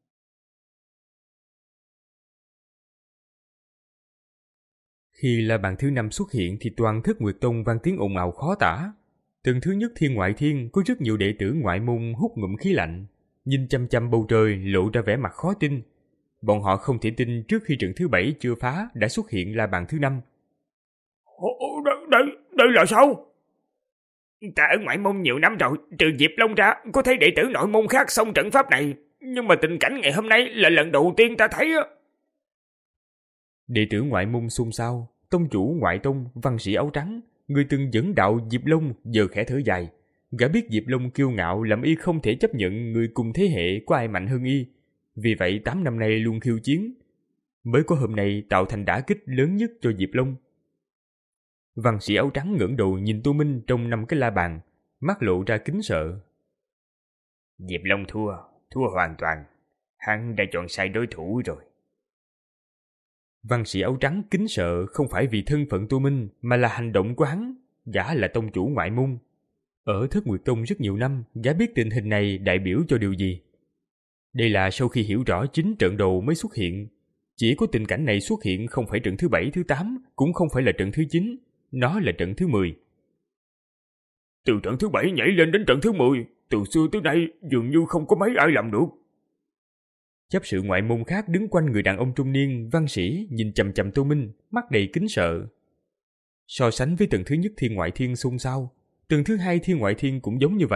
Khi la bàn thứ năm xuất hiện thì toàn Thất Nguyệt Tông vang tiếng ồn ào khó tả. Tầng thứ nhất Thiên Ngoại Thiên có rất nhiều đệ tử ngoại môn hút ngụm khí lạnh, nhìn chăm chăm bầu trời lộ ra vẻ mặt khó tin. Bọn họ không thể tin trước khi trận thứ bảy chưa phá đã xuất hiện la bàn thứ năm. Ồ, đây, đây, đây là sao? Ta ở ngoại môn nhiều năm rồi, trừ Diệp Long ra, có thấy đệ tử nội môn khác xông trận pháp này, nhưng mà tình cảnh ngày hôm nay là lần đầu tiên ta thấy á. Đệ tử ngoại môn xôn xao, tông chủ ngoại tông, văn sĩ áo trắng, người từng dẫn đạo Diệp Long giờ khẽ thở dài. Gã biết Diệp Long kiêu ngạo làm y không thể chấp nhận người cùng thế hệ có ai mạnh hơn y, vì vậy tám năm nay luôn khiêu chiến. Mới có hôm nay tạo thành đả kích lớn nhất cho Diệp Long. Văn sĩ áo trắng ngẩng đầu nhìn Tô Minh trong năm cái la bàn, mắt lộ ra kính sợ. Diệp Long thua, thua hoàn toàn. Hắn đã chọn sai đối thủ rồi. Văn sĩ áo trắng kính sợ không phải vì thân phận Tô Minh mà là hành động của hắn. Gã là tông chủ ngoại môn. Ở Thất Nguyệt Tông rất nhiều năm, gã biết tình hình này đại biểu cho điều gì. Đây là sau khi hiểu rõ chính trận đầu mới xuất hiện. Chỉ có tình cảnh này xuất hiện không phải trận thứ bảy, thứ tám, cũng không phải là trận thứ chín. Nó là trận thứ mười. Từ trận thứ bảy nhảy lên đến trận thứ mười, từ xưa tới nay dường như không có mấy ai làm được. Chấp sự ngoại môn khác đứng quanh người đàn ông trung niên, văn sĩ, nhìn chằm chằm Tô Minh, mắt đầy kính sợ. So sánh với tầng thứ nhất Thiên Ngoại Thiên xôn xao, tầng thứ hai Thiên Ngoại Thiên cũng giống như vậy,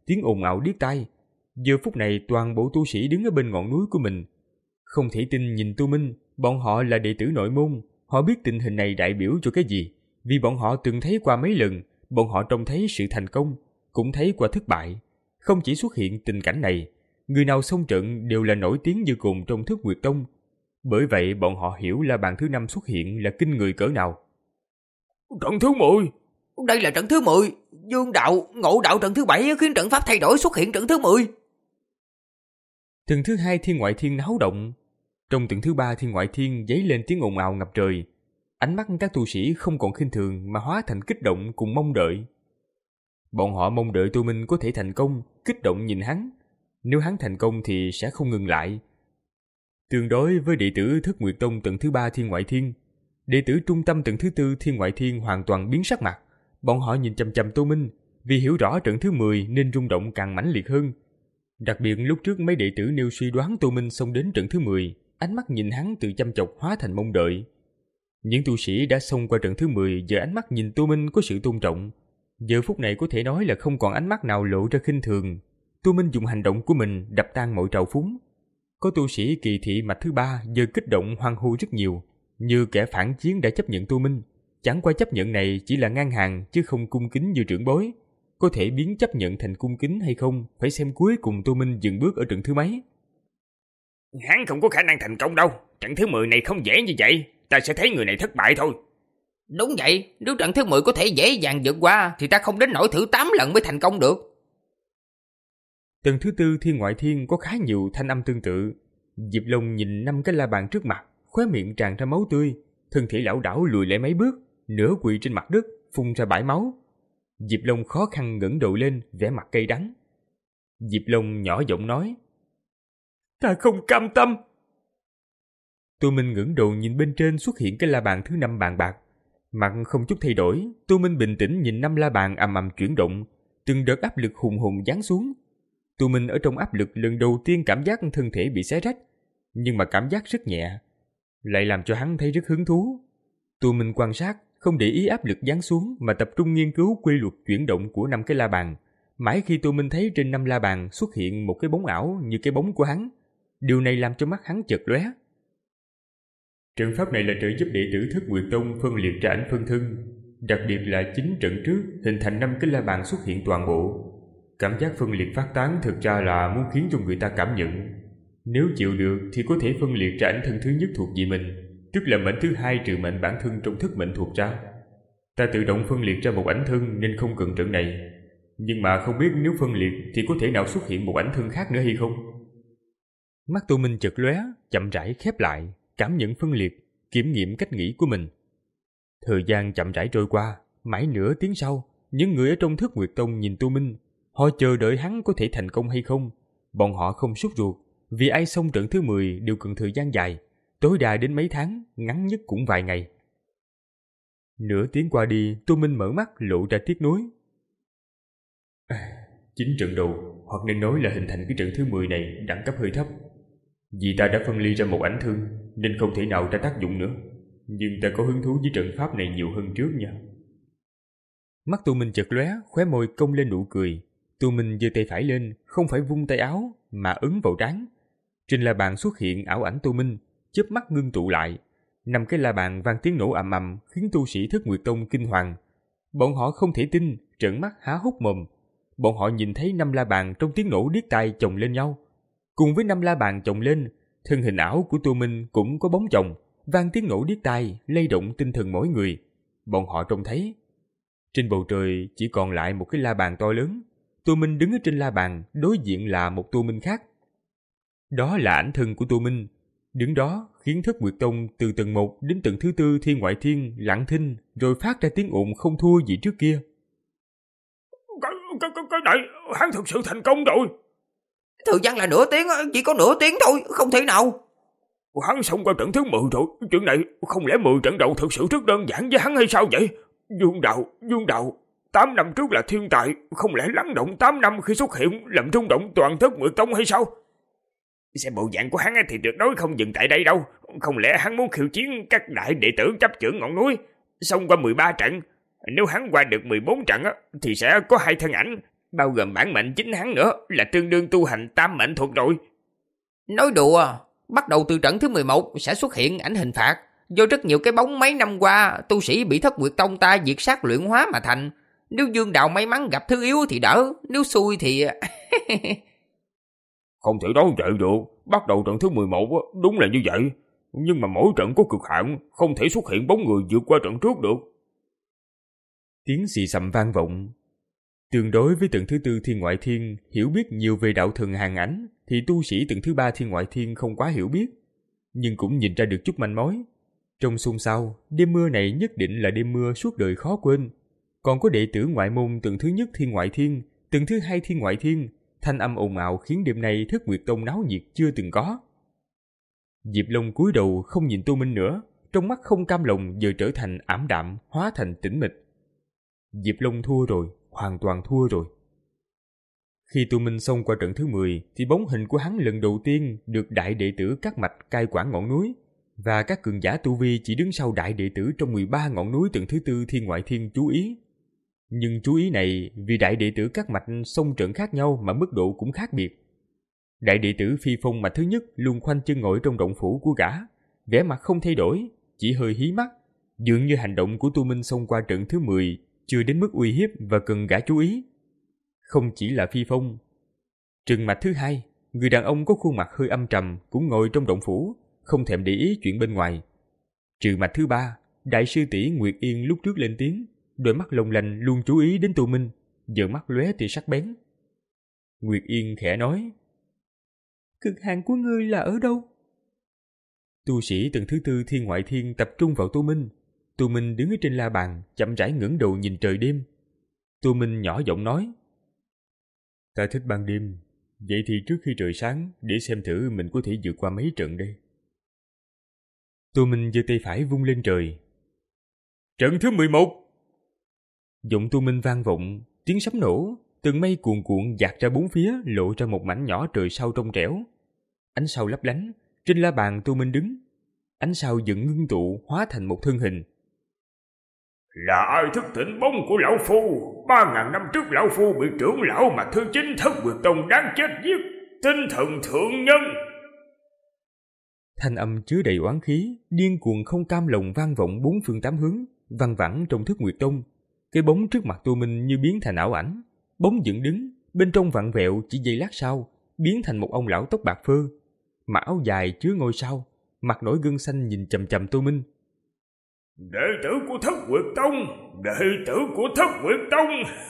tiếng ồn ào điếc tai. Giờ phút này toàn bộ tu sĩ đứng ở bên ngọn núi của mình. Không thể tin nhìn Tô Minh, bọn họ là đệ tử nội môn, họ biết tình hình này đại biểu cho cái gì, vì bọn họ từng thấy qua mấy lần, bọn họ trông thấy sự thành công, cũng thấy qua thất bại. Không chỉ xuất hiện tình cảnh này, người nào xông trận đều là nổi tiếng như cồn trong Thất Nguyệt Tông. Bởi vậy bọn họ hiểu La Bàn thứ năm xuất hiện là kinh người cỡ nào. Trận thứ mười. Đây là trận thứ mười. Dương đạo, ngộ đạo trận thứ bảy khiến trận pháp thay đổi, xuất hiện trận thứ mười. Tầng thứ hai thiên ngoại thiên náo động. Trong tầng thứ ba thiên ngoại thiên dấy lên tiếng ồn ào ngập trời. Ánh mắt các tu sĩ không còn khinh thường mà hóa thành kích động cùng mong đợi. Bọn họ mong đợi Tô Minh có thể thành công, kích động nhìn hắn. Nếu hắn thành công thì sẽ không ngừng lại. Tương đối với đệ tử Thất Nguyệt Tông tầng thứ ba thiên ngoại thiên, đệ tử trung tâm tầng thứ tư thiên ngoại thiên hoàn toàn biến sắc mặt. Bọn họ nhìn chằm chằm Tô Minh, vì hiểu rõ trận thứ mười nên rung động càng mãnh liệt hơn. Đặc biệt lúc trước mấy đệ tử nêu suy đoán Tô Minh xông đến trận thứ mười, ánh mắt nhìn hắn từ chăm chọc hóa thành mong đợi. Những tu sĩ đã xông qua trận thứ mười giờ ánh mắt nhìn Tô Minh có sự tôn trọng. Giờ phút này có thể nói là không còn ánh mắt nào lộ ra khinh thường. Tô Minh dùng hành động của mình đập tan mọi trào phúng. Có tu sĩ kỳ thị mạch thứ ba giờ kích động hoan hô rất nhiều, như kẻ phản chiến đã chấp nhận Tô Minh. Chẳng qua chấp nhận này chỉ là ngang hàng chứ không cung kính như trưởng bối. Có thể biến chấp nhận thành cung kính hay không phải xem cuối cùng Tô Minh dừng bước ở trận thứ mấy. Hắn không có khả năng thành công đâu. Trận thứ mười này không dễ như vậy. Ta sẽ thấy người này thất bại thôi. Đúng vậy, nếu trận thứ mười có thể dễ dàng vượt qua thì ta không đến nỗi thử tám lần mới thành công được. Tầng thứ tư thiên ngoại thiên có khá nhiều thanh âm tương tự. Diệp Long nhìn năm cái la bàn trước mặt, khóe miệng tràn ra máu tươi, thân thể lảo đảo lùi lại mấy bước, nửa quỳ trên mặt đất, phun ra bãi máu. Diệp Long khó khăn ngẩng đầu lên, vẻ mặt cay đắng. Diệp Long nhỏ giọng nói: Ta không cam tâm. Tô Minh ngẩng đầu nhìn bên trên xuất hiện cái la bàn thứ năm bàn bạc, mặt không chút thay đổi. Tô Minh bình tĩnh nhìn năm la bàn ầm ầm chuyển động, từng đợt áp lực hùng hùng giáng xuống. Tô Minh ở trong áp lực lần đầu tiên cảm giác thân thể bị xé rách, nhưng mà cảm giác rất nhẹ, lại làm cho hắn thấy rất hứng thú. Tô Minh quan sát, không để ý áp lực giáng xuống mà tập trung nghiên cứu quy luật chuyển động của năm cái la bàn. Mãi khi Tô Minh thấy trên năm la bàn xuất hiện một cái bóng ảo như cái bóng của hắn, điều này làm cho mắt hắn chợt lóe. Trận pháp này là trợ giúp đệ tử Thất Nguyệt Tông phân liệt ra ảnh phân thân, đặc biệt là chính trận trước hình thành năm cái la bàn xuất hiện toàn bộ. Cảm giác phân liệt phát tán thực ra là muốn khiến cho người ta cảm nhận. Nếu chịu được thì có thể phân liệt ra ảnh thân thứ nhất thuộc về mình, tức là mệnh thứ hai trừ mệnh bản thân trong thất mệnh thuộc ra. Ta tự động phân liệt ra một ảnh thân nên không cần trận này. Nhưng mà không biết nếu phân liệt thì có thể nào xuất hiện một ảnh thân khác nữa hay không? Mắt Tô Minh chợt lóe, chậm rãi khép lại, cảm nhận phân liệt, kiểm nghiệm cách nghĩ của mình. Thời gian chậm rãi trôi qua, mãi nửa tiếng sau, những người ở trong Thất Nguyệt Tông nhìn Tô Minh, họ chờ đợi hắn có thể thành công hay không. Bọn họ không sốt ruột, vì ai xông trận thứ mười đều cần thời gian dài, tối đa đến mấy tháng, ngắn nhất cũng vài ngày. Nửa tiếng qua đi, Tô Minh mở mắt lộ ra tiếc nuối. À, chính trận đầu, hoặc nên nói là hình thành cái trận thứ mười này đẳng cấp hơi thấp. Vì ta đã phân ly ra một ảnh thương nên không thể nào ra tác dụng nữa. Nhưng ta có hứng thú với trận pháp này nhiều hơn trước nha. Mắt Tô Minh chợt lóe, khóe môi cong lên nụ cười. Tô Minh giơ tay phải lên, không phải vung tay áo mà ấn vào trán. Trên la bàn xuất hiện ảo ảnh Tô Minh, chớp mắt ngưng tụ lại. Năm cái la bàn vang tiếng nổ ầm ầm khiến tu sĩ Thất Nguyệt Tông kinh hoàng. Bọn họ không thể tin, trợn mắt há hốc mồm. Bọn họ nhìn thấy năm la bàn trong tiếng nổ điếc tai chồng lên nhau. Cùng với năm la bàn chồng lên, thân hình ảo của Tô Minh cũng có bóng chồng, vang tiếng nổ điếc tai, lay động tinh thần mỗi người. Bọn họ trông thấy trên bầu trời chỉ còn lại một cái la bàn to lớn. Tô Minh đứng ở trên la bàn, đối diện là một Tô Minh khác. Đó là ảnh thân của Tô Minh. Đứng đó khiến Thất Nguyệt Tông từ tầng một đến tầng thứ tư thiên ngoại thiên lặng thinh, rồi phát ra tiếng ồn không thua gì trước kia. Cái, cái, cái, cái này, hắn thực sự thành công rồi. Thời gian là nửa tiếng, chỉ có nửa tiếng thôi, không thể nào. Hắn xông qua trận thứ mười rồi. Chuyện này không lẽ mười trận đầu thực sự rất đơn giản với hắn hay sao vậy? Dương đạo, Dương đạo, tám năm trước là thiên tài, không lẽ lắng động tám năm khi xuất hiện làm rung động toàn Thất Nguyệt Tông hay sao? Xem bộ dạng của hắn thì tuyệt đối không dừng tại đây đâu. Không lẽ hắn muốn khiêu chiến các đại đệ tử chấp chưởng ngọn núi, xông qua mười ba trận. Nếu hắn qua được mười bốn trận thì sẽ có hai thân ảnh, bao gồm bản mệnh chính hắn nữa, là tương đương tu hành tam mệnh thuật rồi. Nói đùa, bắt đầu từ trận thứ mười một sẽ xuất hiện ảnh hình phạt, do rất nhiều cái bóng mấy năm qua tu sĩ bị Thất Nguyệt Tông ta diệt sát luyện hóa mà thành. Nếu Dương Đạo may mắn gặp thứ yếu thì đỡ, nếu xui thì... Không thể nói vậy được, bắt đầu trận thứ mười một đúng là như vậy, nhưng mà mỗi trận có cực hạn, không thể xuất hiện bóng người vượt qua trận trước được. Tiếng xì xầm vang vọng. Tương đối với tầng thứ tư thiên ngoại thiên hiểu biết nhiều về đạo thần hàng ảnh, thì tu sĩ tầng thứ ba thiên ngoại thiên không quá hiểu biết, nhưng cũng nhìn ra được chút manh mối. Trong xôn xao, đêm mưa này nhất định là đêm mưa suốt đời khó quên. Còn có đệ tử ngoại môn tầng thứ nhất thiên ngoại thiên, tầng thứ hai thiên ngoại thiên, thanh âm ồn ào khiến đêm nay Thất Nguyệt Tông náo nhiệt chưa từng có. Diệp Long cúi đầu không nhìn Tô Minh nữa, trong mắt không cam lòng giờ trở thành ảm đạm, hóa thành tĩnh mịch. Diệp Long thua rồi, hoàn toàn thua rồi. Khi Tô Minh xông qua trận thứ mười, thì bóng hình của hắn lần đầu tiên được đại đệ tử các mạch cai quản ngọn núi, và các cường giả tu vi chỉ đứng sau đại đệ tử trong mười ba ngọn núi tầng thứ tư thiên ngoại thiên chú ý. Nhưng chú ý này vì đại đệ tử các mạch xông trận khác nhau mà mức độ cũng khác biệt. Đại đệ tử Phi Phong mạch thứ nhất luôn khoanh chân ngồi trong động phủ của gã, vẻ mặt không thay đổi, chỉ hơi hí mắt, dường như hành động của Tô Minh xông qua trận thứ mười chưa đến mức uy hiếp và cần gã chú ý. Không chỉ là Phi Phong, Trừng mạch thứ hai, người đàn ông có khuôn mặt hơi âm trầm cũng ngồi trong động phủ, không thèm để ý chuyện bên ngoài. Trừ mạch thứ ba, đại sư tỷ Nguyệt Yên lúc trước lên tiếng, đôi mắt long lanh luôn chú ý đến Tô Minh, giờ mắt lóe tia sắc bén. Nguyệt Yên khẽ nói: "Cực hạn của ngươi là ở đâu?" Tu sĩ tầng thứ tư thiên ngoại thiên tập trung vào Tô Minh. Tô Minh đứng ở trên la bàn, chậm rãi ngẩng đầu nhìn trời đêm. Tô Minh nhỏ giọng nói: "Ta thích ban đêm, vậy thì trước khi trời sáng, để xem thử mình có thể vượt qua mấy trận đây." Tô Minh giơ tay phải vung lên trời. "Trận thứ mười một!" Giọng Tô Minh vang vọng, tiếng sấm nổ, từng mây cuồn cuộn dạt ra bốn phía, lộ ra một mảnh nhỏ trời sao trong trẻo. Ánh sao lấp lánh, trên la bàn Tô Minh đứng. Ánh sao dần ngưng tụ hóa thành một thân hình. "Là ai thức tỉnh bóng của lão phu? Ba ngàn năm trước lão phu bị trưởng lão mà thứ chín Thất Nguyệt Tông đáng chết giết, tinh thần thượng nhân." Thanh âm chứa đầy oán khí, điên cuồng không cam lòng vang vọng bốn phương tám hướng, văng vẳng trong Thất Nguyệt Tông. Cái bóng trước mặt Tô Minh như biến thành ảo ảnh, bóng dựng đứng, bên trong vặn vẹo chỉ giây lát sau, biến thành một ông lão tóc bạc phơ, mặc áo dài chứa ngôi sao, mặt nổi gân xanh nhìn chằm chằm Tô Minh. "Đệ tử của Thất Nguyệt Tông, đệ tử của Thất Nguyệt Tông."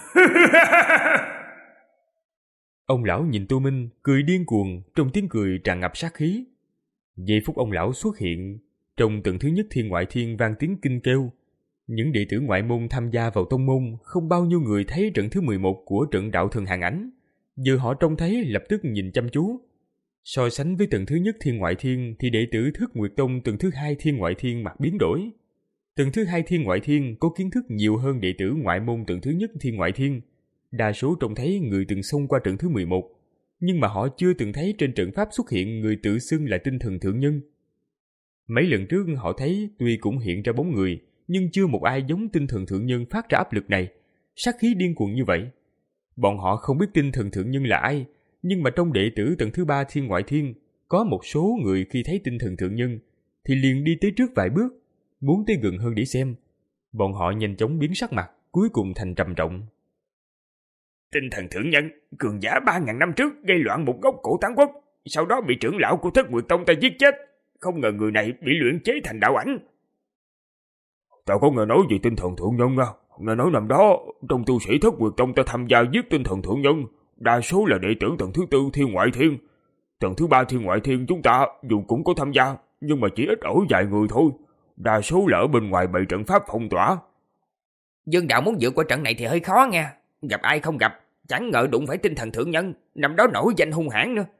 Ông lão nhìn Tô Minh, cười điên cuồng, trong tiếng cười tràn ngập sát khí. Giây phút ông lão xuất hiện, trong tầng thứ nhất thiên ngoại thiên vang tiếng kinh kêu. Những đệ tử ngoại môn tham gia vào tông môn, không bao nhiêu người thấy trận thứ mười một của trận đạo thần hàng ảnh. Giờ họ trông thấy lập tức nhìn chăm chú. So sánh với tầng thứ nhất thiên ngoại thiên thì đệ tử Thất Nguyệt Tông tầng thứ hai thiên ngoại thiên mặt biến đổi. Tầng thứ hai thiên ngoại thiên có kiến thức nhiều hơn đệ tử ngoại môn tầng thứ nhất thiên ngoại thiên. Đa số trông thấy người từng xông qua trận thứ mười một, nhưng mà họ chưa từng thấy trên trận pháp xuất hiện người tự xưng là tinh thần thượng nhân. Mấy lần trước họ thấy tuy cũng hiện ra bóng người, nhưng chưa một ai giống tinh thần thượng nhân phát ra áp lực này, sát khí điên cuồng như vậy. Bọn họ không biết tinh thần thượng nhân là ai, nhưng mà trong đệ tử tầng thứ ba thiên ngoại thiên, có một số người khi thấy tinh thần thượng nhân thì liền đi tới trước vài bước, muốn tới gần hơn để xem. Bọn họ nhanh chóng biến sắc mặt, cuối cùng thành trầm trọng. "Tinh thần thượng nhân, cường giả ba ngàn năm trước gây loạn một gốc cổ tán quốc, sau đó bị trưởng lão của Thất Nguyệt Tông ta giết chết. Không ngờ người này bị luyện chế thành đạo ảnh." "Ta có nghe nói về tinh thần thượng nhân à? Nghe nói năm đó, trong tu sĩ Thất Nguyệt Tông ta tham gia giết tinh thần thượng nhân, đa số là đệ tử tầng thứ tư thiên ngoại thiên. Tầng thứ ba thiên ngoại thiên chúng ta dù cũng có tham gia, nhưng mà chỉ ít ỏi vài người thôi. Đa số là ở bên ngoài bày trận pháp phong tỏa." Dương đạo muốn vượt qua trận này thì hơi khó nha. Gặp ai không gặp, chẳng ngờ đụng phải tinh thần thượng nhân, năm đó nổi danh hung hãn nữa.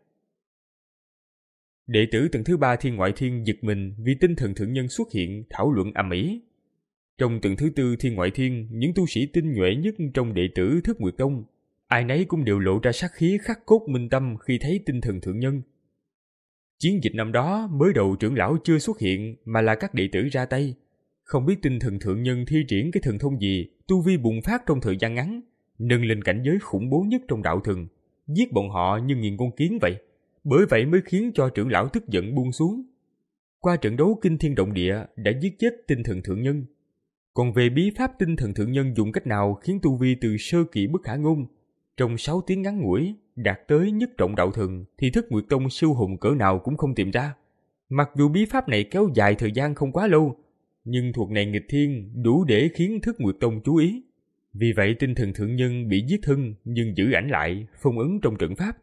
Đệ tử tầng thứ ba thiên ngoại thiên giật mình vì tinh thần thượng nhân xuất hiện, thảo luận ầm ĩ. Trong tầng thứ tư thiên ngoại thiên, những tu sĩ tinh nhuệ nhất trong đệ tử Thất Nguyệt Tông, ai nấy cũng đều lộ ra sát khí khắc cốt minh tâm khi thấy tinh thần thượng nhân. Chiến dịch năm đó mới đầu trưởng lão chưa xuất hiện mà là các đệ tử ra tay. Không biết tinh thần thượng nhân thi triển cái thần thông gì, tu vi bùng phát trong thời gian ngắn, nâng lên cảnh giới khủng bố nhất trong đạo thần, giết bọn họ như nghiền con kiến vậy. Bởi vậy mới khiến cho trưởng lão tức giận buông xuống. Qua trận đấu kinh thiên động địa đã giết chết tinh thần thượng nhân. Còn về bí pháp tinh thần thượng nhân dùng cách nào khiến tu vi từ sơ kỳ bất khả ngôn, trong sáu tiếng ngắn ngủi đạt tới nhất trọng đạo thần, thì Thất Nguyệt Tông siêu hùng cỡ nào cũng không tìm ra. Mặc dù bí pháp này kéo dài thời gian không quá lâu, nhưng thuật này nghịch thiên, đủ để khiến Thất Nguyệt Tông chú ý. Vì vậy tinh thần thượng nhân bị giết thân nhưng giữ ảnh lại, phong ấn trong trận pháp.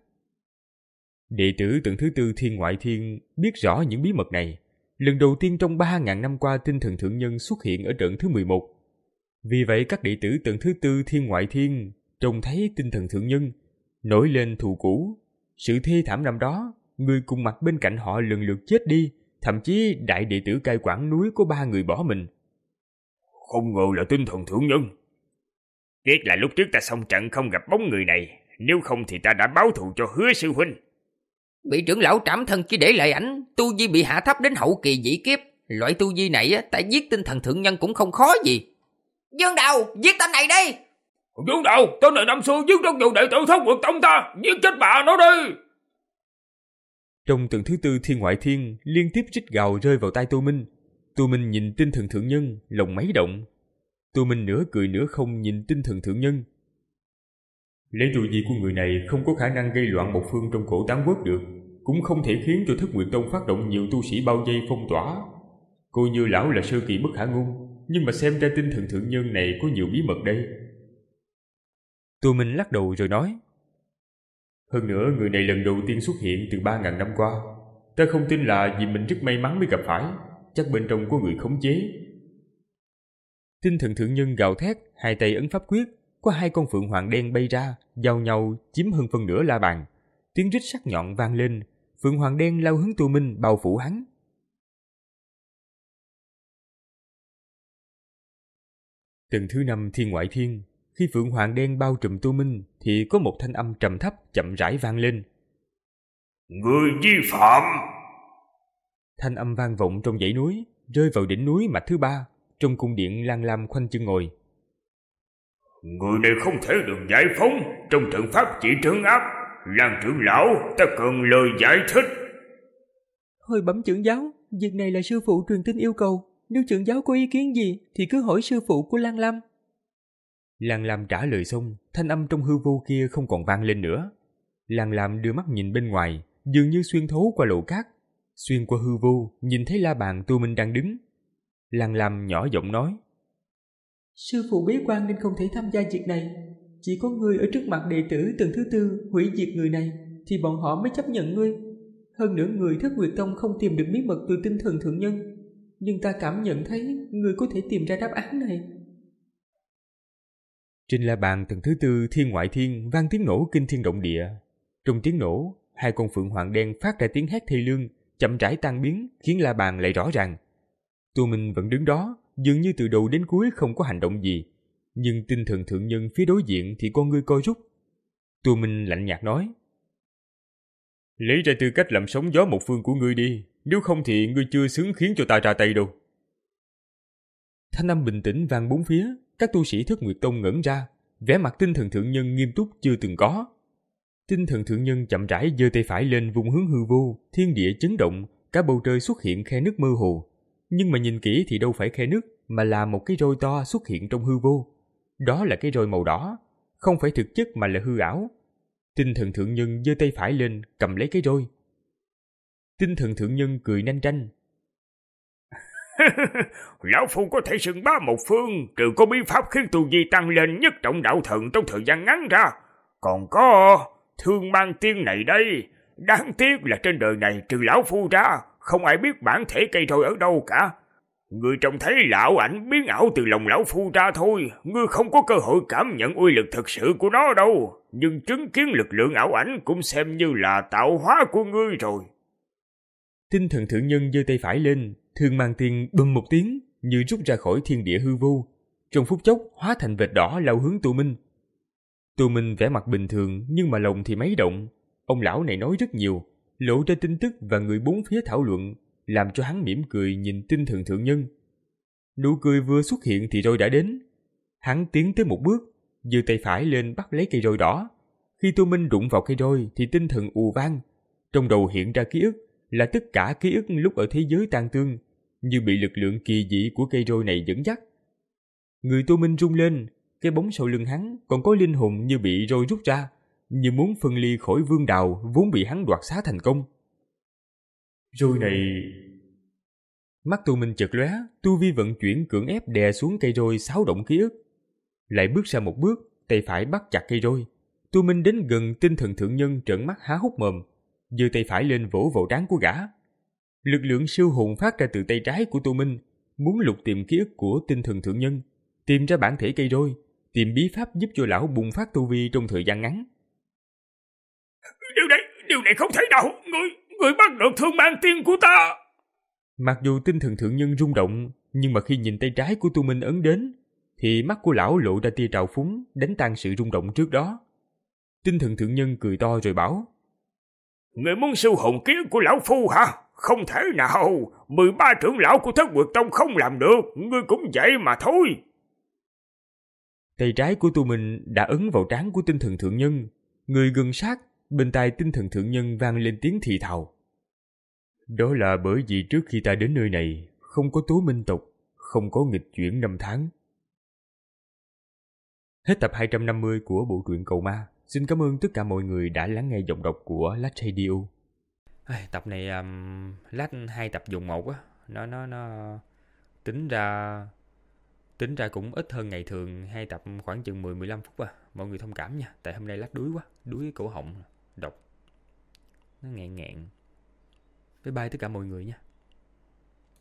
Đệ tử tầng thứ tư Thiên Ngoại Thiên biết rõ những bí mật này. Lần đầu tiên trong ba ngàn năm qua tinh thần thượng nhân xuất hiện ở trận thứ mười một. Vì vậy các đệ tử tầng thứ tư Thiên Ngoại Thiên trông thấy tinh thần thượng nhân, nổi lên thù cũ. Sự thê thảm năm đó, người cùng mặt bên cạnh họ lần lượt chết đi, thậm chí đại đệ tử cai quản núi có ba người bỏ mình. Không ngờ là tinh thần thượng nhân. Tiếc là lúc trước ta xông trận không gặp bóng người này, nếu không thì ta đã báo thù cho Hứa sư huynh. Bị trưởng lão trảm thân chỉ để lại ảnh, tu vi bị hạ thấp đến hậu kỳ dĩ kiếp. Loại tu vi này á, ta giết tinh thần thượng nhân cũng không khó gì. Dương Đào, giết tên này đi! Dương Đào, tên này năm xưa giết rất nhiều đệ tử Thất Nguyệt Tông ta, giết chết bà nó đi! Trong tầng thứ tư Thiên Ngoại Thiên liên tiếp rít gào rơi vào tai Tô Minh. Tô Minh nhìn tinh thần thượng nhân, lòng máy động. Tô Minh nửa cười nửa không nhìn tinh thần thượng nhân. Lấy tu vi của người này không có khả năng gây loạn một phương trong cổ Tán Quốc được, cũng không thể khiến cho Thất Nguyệt Tông phát động nhiều tu sĩ bao vây phong tỏa. Cô như lão là sơ kỳ bất khả ngôn, nhưng mà xem ra tinh thần thượng nhân này có nhiều bí mật đây. Tô Minh lắc đầu rồi nói, hơn nữa người này lần đầu tiên xuất hiện từ ba ngàn năm qua. Ta không tin là vì mình rất may mắn mới gặp phải, chắc bên trong có người khống chế. Tinh thần thượng nhân gào thét, hai tay ấn pháp quyết, có hai con phượng hoàng đen bay ra, giao nhau chiếm hơn phân nửa la bàn. Tiếng rít sắc nhọn vang lên, phượng hoàng đen lao hướng Tô Minh bao phủ hắn. Tầng thứ năm Thiên Ngoại Thiên, khi phượng hoàng đen bao trùm Tô Minh thì có một thanh âm trầm thấp chậm rãi vang lên. Người vi phạm! Thanh âm vang vọng trong dãy núi, rơi vào đỉnh núi mạch thứ ba, trong cung điện Lan Lam khoanh chân ngồi. Người này không thể được giải phóng, trong trận pháp chỉ trấn áp. Lan trưởng lão, ta cần lời giải thích. Hồi bẩm trưởng giáo, việc này là sư phụ truyền tin yêu cầu. Nếu trưởng giáo có ý kiến gì thì cứ hỏi sư phụ của Lan Lam. Lan Lam trả lời xong, thanh âm trong hư vô kia không còn vang lên nữa. Lan Lam đưa mắt nhìn bên ngoài, dường như xuyên thấu qua lỗ cát. Xuyên qua hư vô, nhìn thấy la bàn Tô Minh đang đứng. Lan Lam nhỏ giọng nói, sư phụ bế quan nên không thể tham gia việc này. Chỉ có ngươi ở trước mặt đệ tử tầng thứ tư hủy diệt người này thì bọn họ mới chấp nhận ngươi. Hơn nữa người Thất Nguyệt Tông không tìm được bí mật từ tinh thần thượng nhân, nhưng ta cảm nhận thấy ngươi có thể tìm ra đáp án này. Trên la bàn tầng thứ tư Thiên Ngoại Thiên vang tiếng nổ kinh thiên động địa. Trong tiếng nổ, hai con phượng hoàng đen phát ra tiếng hét thê lương, chậm rãi tan biến, khiến la bàn lại rõ ràng. Tô Minh vẫn đứng đó, dường như từ đầu đến cuối không có hành động gì, nhưng tinh thần thượng nhân phía đối diện thì con ngươi co rút. Tô Minh lạnh nhạt nói, lấy ra tư cách làm sóng gió một phương của ngươi đi, nếu không thì ngươi chưa xứng khiến cho ta ra tay đâu. Thanh âm bình tĩnh vang bốn phía, các tu sĩ Thất Nguyệt Tông ngẩn ra, vẻ mặt tinh thần thượng nhân nghiêm túc chưa từng có. Tinh thần thượng nhân chậm rãi giơ tay phải lên vùng hướng hư vô, thiên địa chấn động, cả bầu trời xuất hiện khe nứt mơ hồ. Nhưng mà nhìn kỹ thì đâu phải khe nứt, mà là một cái roi to xuất hiện trong hư vô. Đó là cái roi màu đỏ, không phải thực chất mà là hư ảo. Tinh thần thượng nhân giơ tay phải lên, cầm lấy cái roi. Tinh thần thượng nhân cười nanh ranh. Lão Phu có thể xưng bá một phương, trừ có bí pháp khiến tu vi tăng lên nhất trọng đạo thần trong thời gian ngắn ra. Còn có Thương Mang Tiên này đây, đáng tiếc là trên đời này trừ Lão Phu ra, không ai biết bản thể cây roi ở đâu cả. Ngươi trông thấy lão ảnh biến ảo từ lòng Lão Phu ra thôi, ngươi không có cơ hội cảm nhận uy lực thực sự của nó đâu. Nhưng chứng kiến lực lượng ảo ảnh cũng xem như là tạo hóa của ngươi rồi. Tinh thần thượng nhân giơ tay phải lên, Thương Mang Tiên bầm một tiếng, như rút ra khỏi thiên địa hư vô. Trong phút chốc hóa thành vệt đỏ lao hướng Tô Minh. Tô Minh vẻ mặt bình thường nhưng mà lòng thì mấy động. Ông lão này nói rất nhiều, lộ ra tin tức và người bốn phía thảo luận, làm cho hắn mỉm cười nhìn tinh thần thượng nhân. Nụ cười vừa xuất hiện thì rồi đã đến. Hắn tiến tới một bước, giơ tay phải lên bắt lấy cây roi đỏ. Khi Tô Minh đụng vào cây roi thì tinh thần ù vang. Trong đầu hiện ra ký ức là tất cả ký ức lúc ở thế giới tang thương, như bị lực lượng kỳ dị của cây roi này dẫn dắt. Người Tô Minh rung lên, cái bóng sau lưng hắn còn có linh hồn như bị roi rút ra, như muốn phân ly khỏi Vương Đào vốn bị hắn đoạt xá thành công. Roi này... Mắt Tô Minh chợt lóe, tu vi vận chuyển cưỡng ép đè xuống cây roi xáo động ký ức. Lại bước ra một bước, tay phải bắt chặt cây roi. Tô Minh đến gần tinh thần thượng nhân trợn mắt há hốc mồm, giơ tay phải lên vỗ vào trán của gã. Lực lượng siêu hồn phát ra từ tay trái của Tô Minh, muốn lục tìm ký ức của tinh thần thượng nhân, tìm ra bản thể cây roi, tìm bí pháp giúp cho lão bùng phát tu vi trong thời gian ngắn. Điều này, điều này không thể nào, người, người bắt được thương mang tiên của ta. Mặc dù tinh thần thượng nhân rung động, nhưng mà khi nhìn tay trái của Tô Minh ấn đến, thì mắt của lão lộ ra tia trào phúng, đánh tan sự rung động trước đó. Tinh thần thượng nhân cười to rồi bảo: Người muốn siêu hồn ký ức của lão phu hả? Không thể nào, mười ba trưởng lão của Thất Nguyệt Tông không làm được, ngươi cũng vậy mà thôi. Tay trái của Tô Minh đã ấn vào trán của tinh thần thượng nhân, người gần sát, bên tai tinh thần thượng nhân vang lên tiếng thì thào. Đó là bởi vì trước khi ta đến nơi này, không có tố minh tộc, không có nghịch chuyển năm tháng. Hết tập hai trăm năm mươi của bộ truyện Cầu Ma. Xin cảm ơn tất cả mọi người đã lắng nghe giọng đọc của Lách Radio. Tập này um, Lách hai tập dùng một á, nó nó nó tính ra tính ra cũng ít hơn ngày thường hai tập khoảng chừng mười mười lăm phút à. Mọi người thông cảm nha, tại hôm nay Lách đuối quá, đuối cái cổ họng đọc nó ngẹn ngẹn. Bye bye tất cả mọi người nha.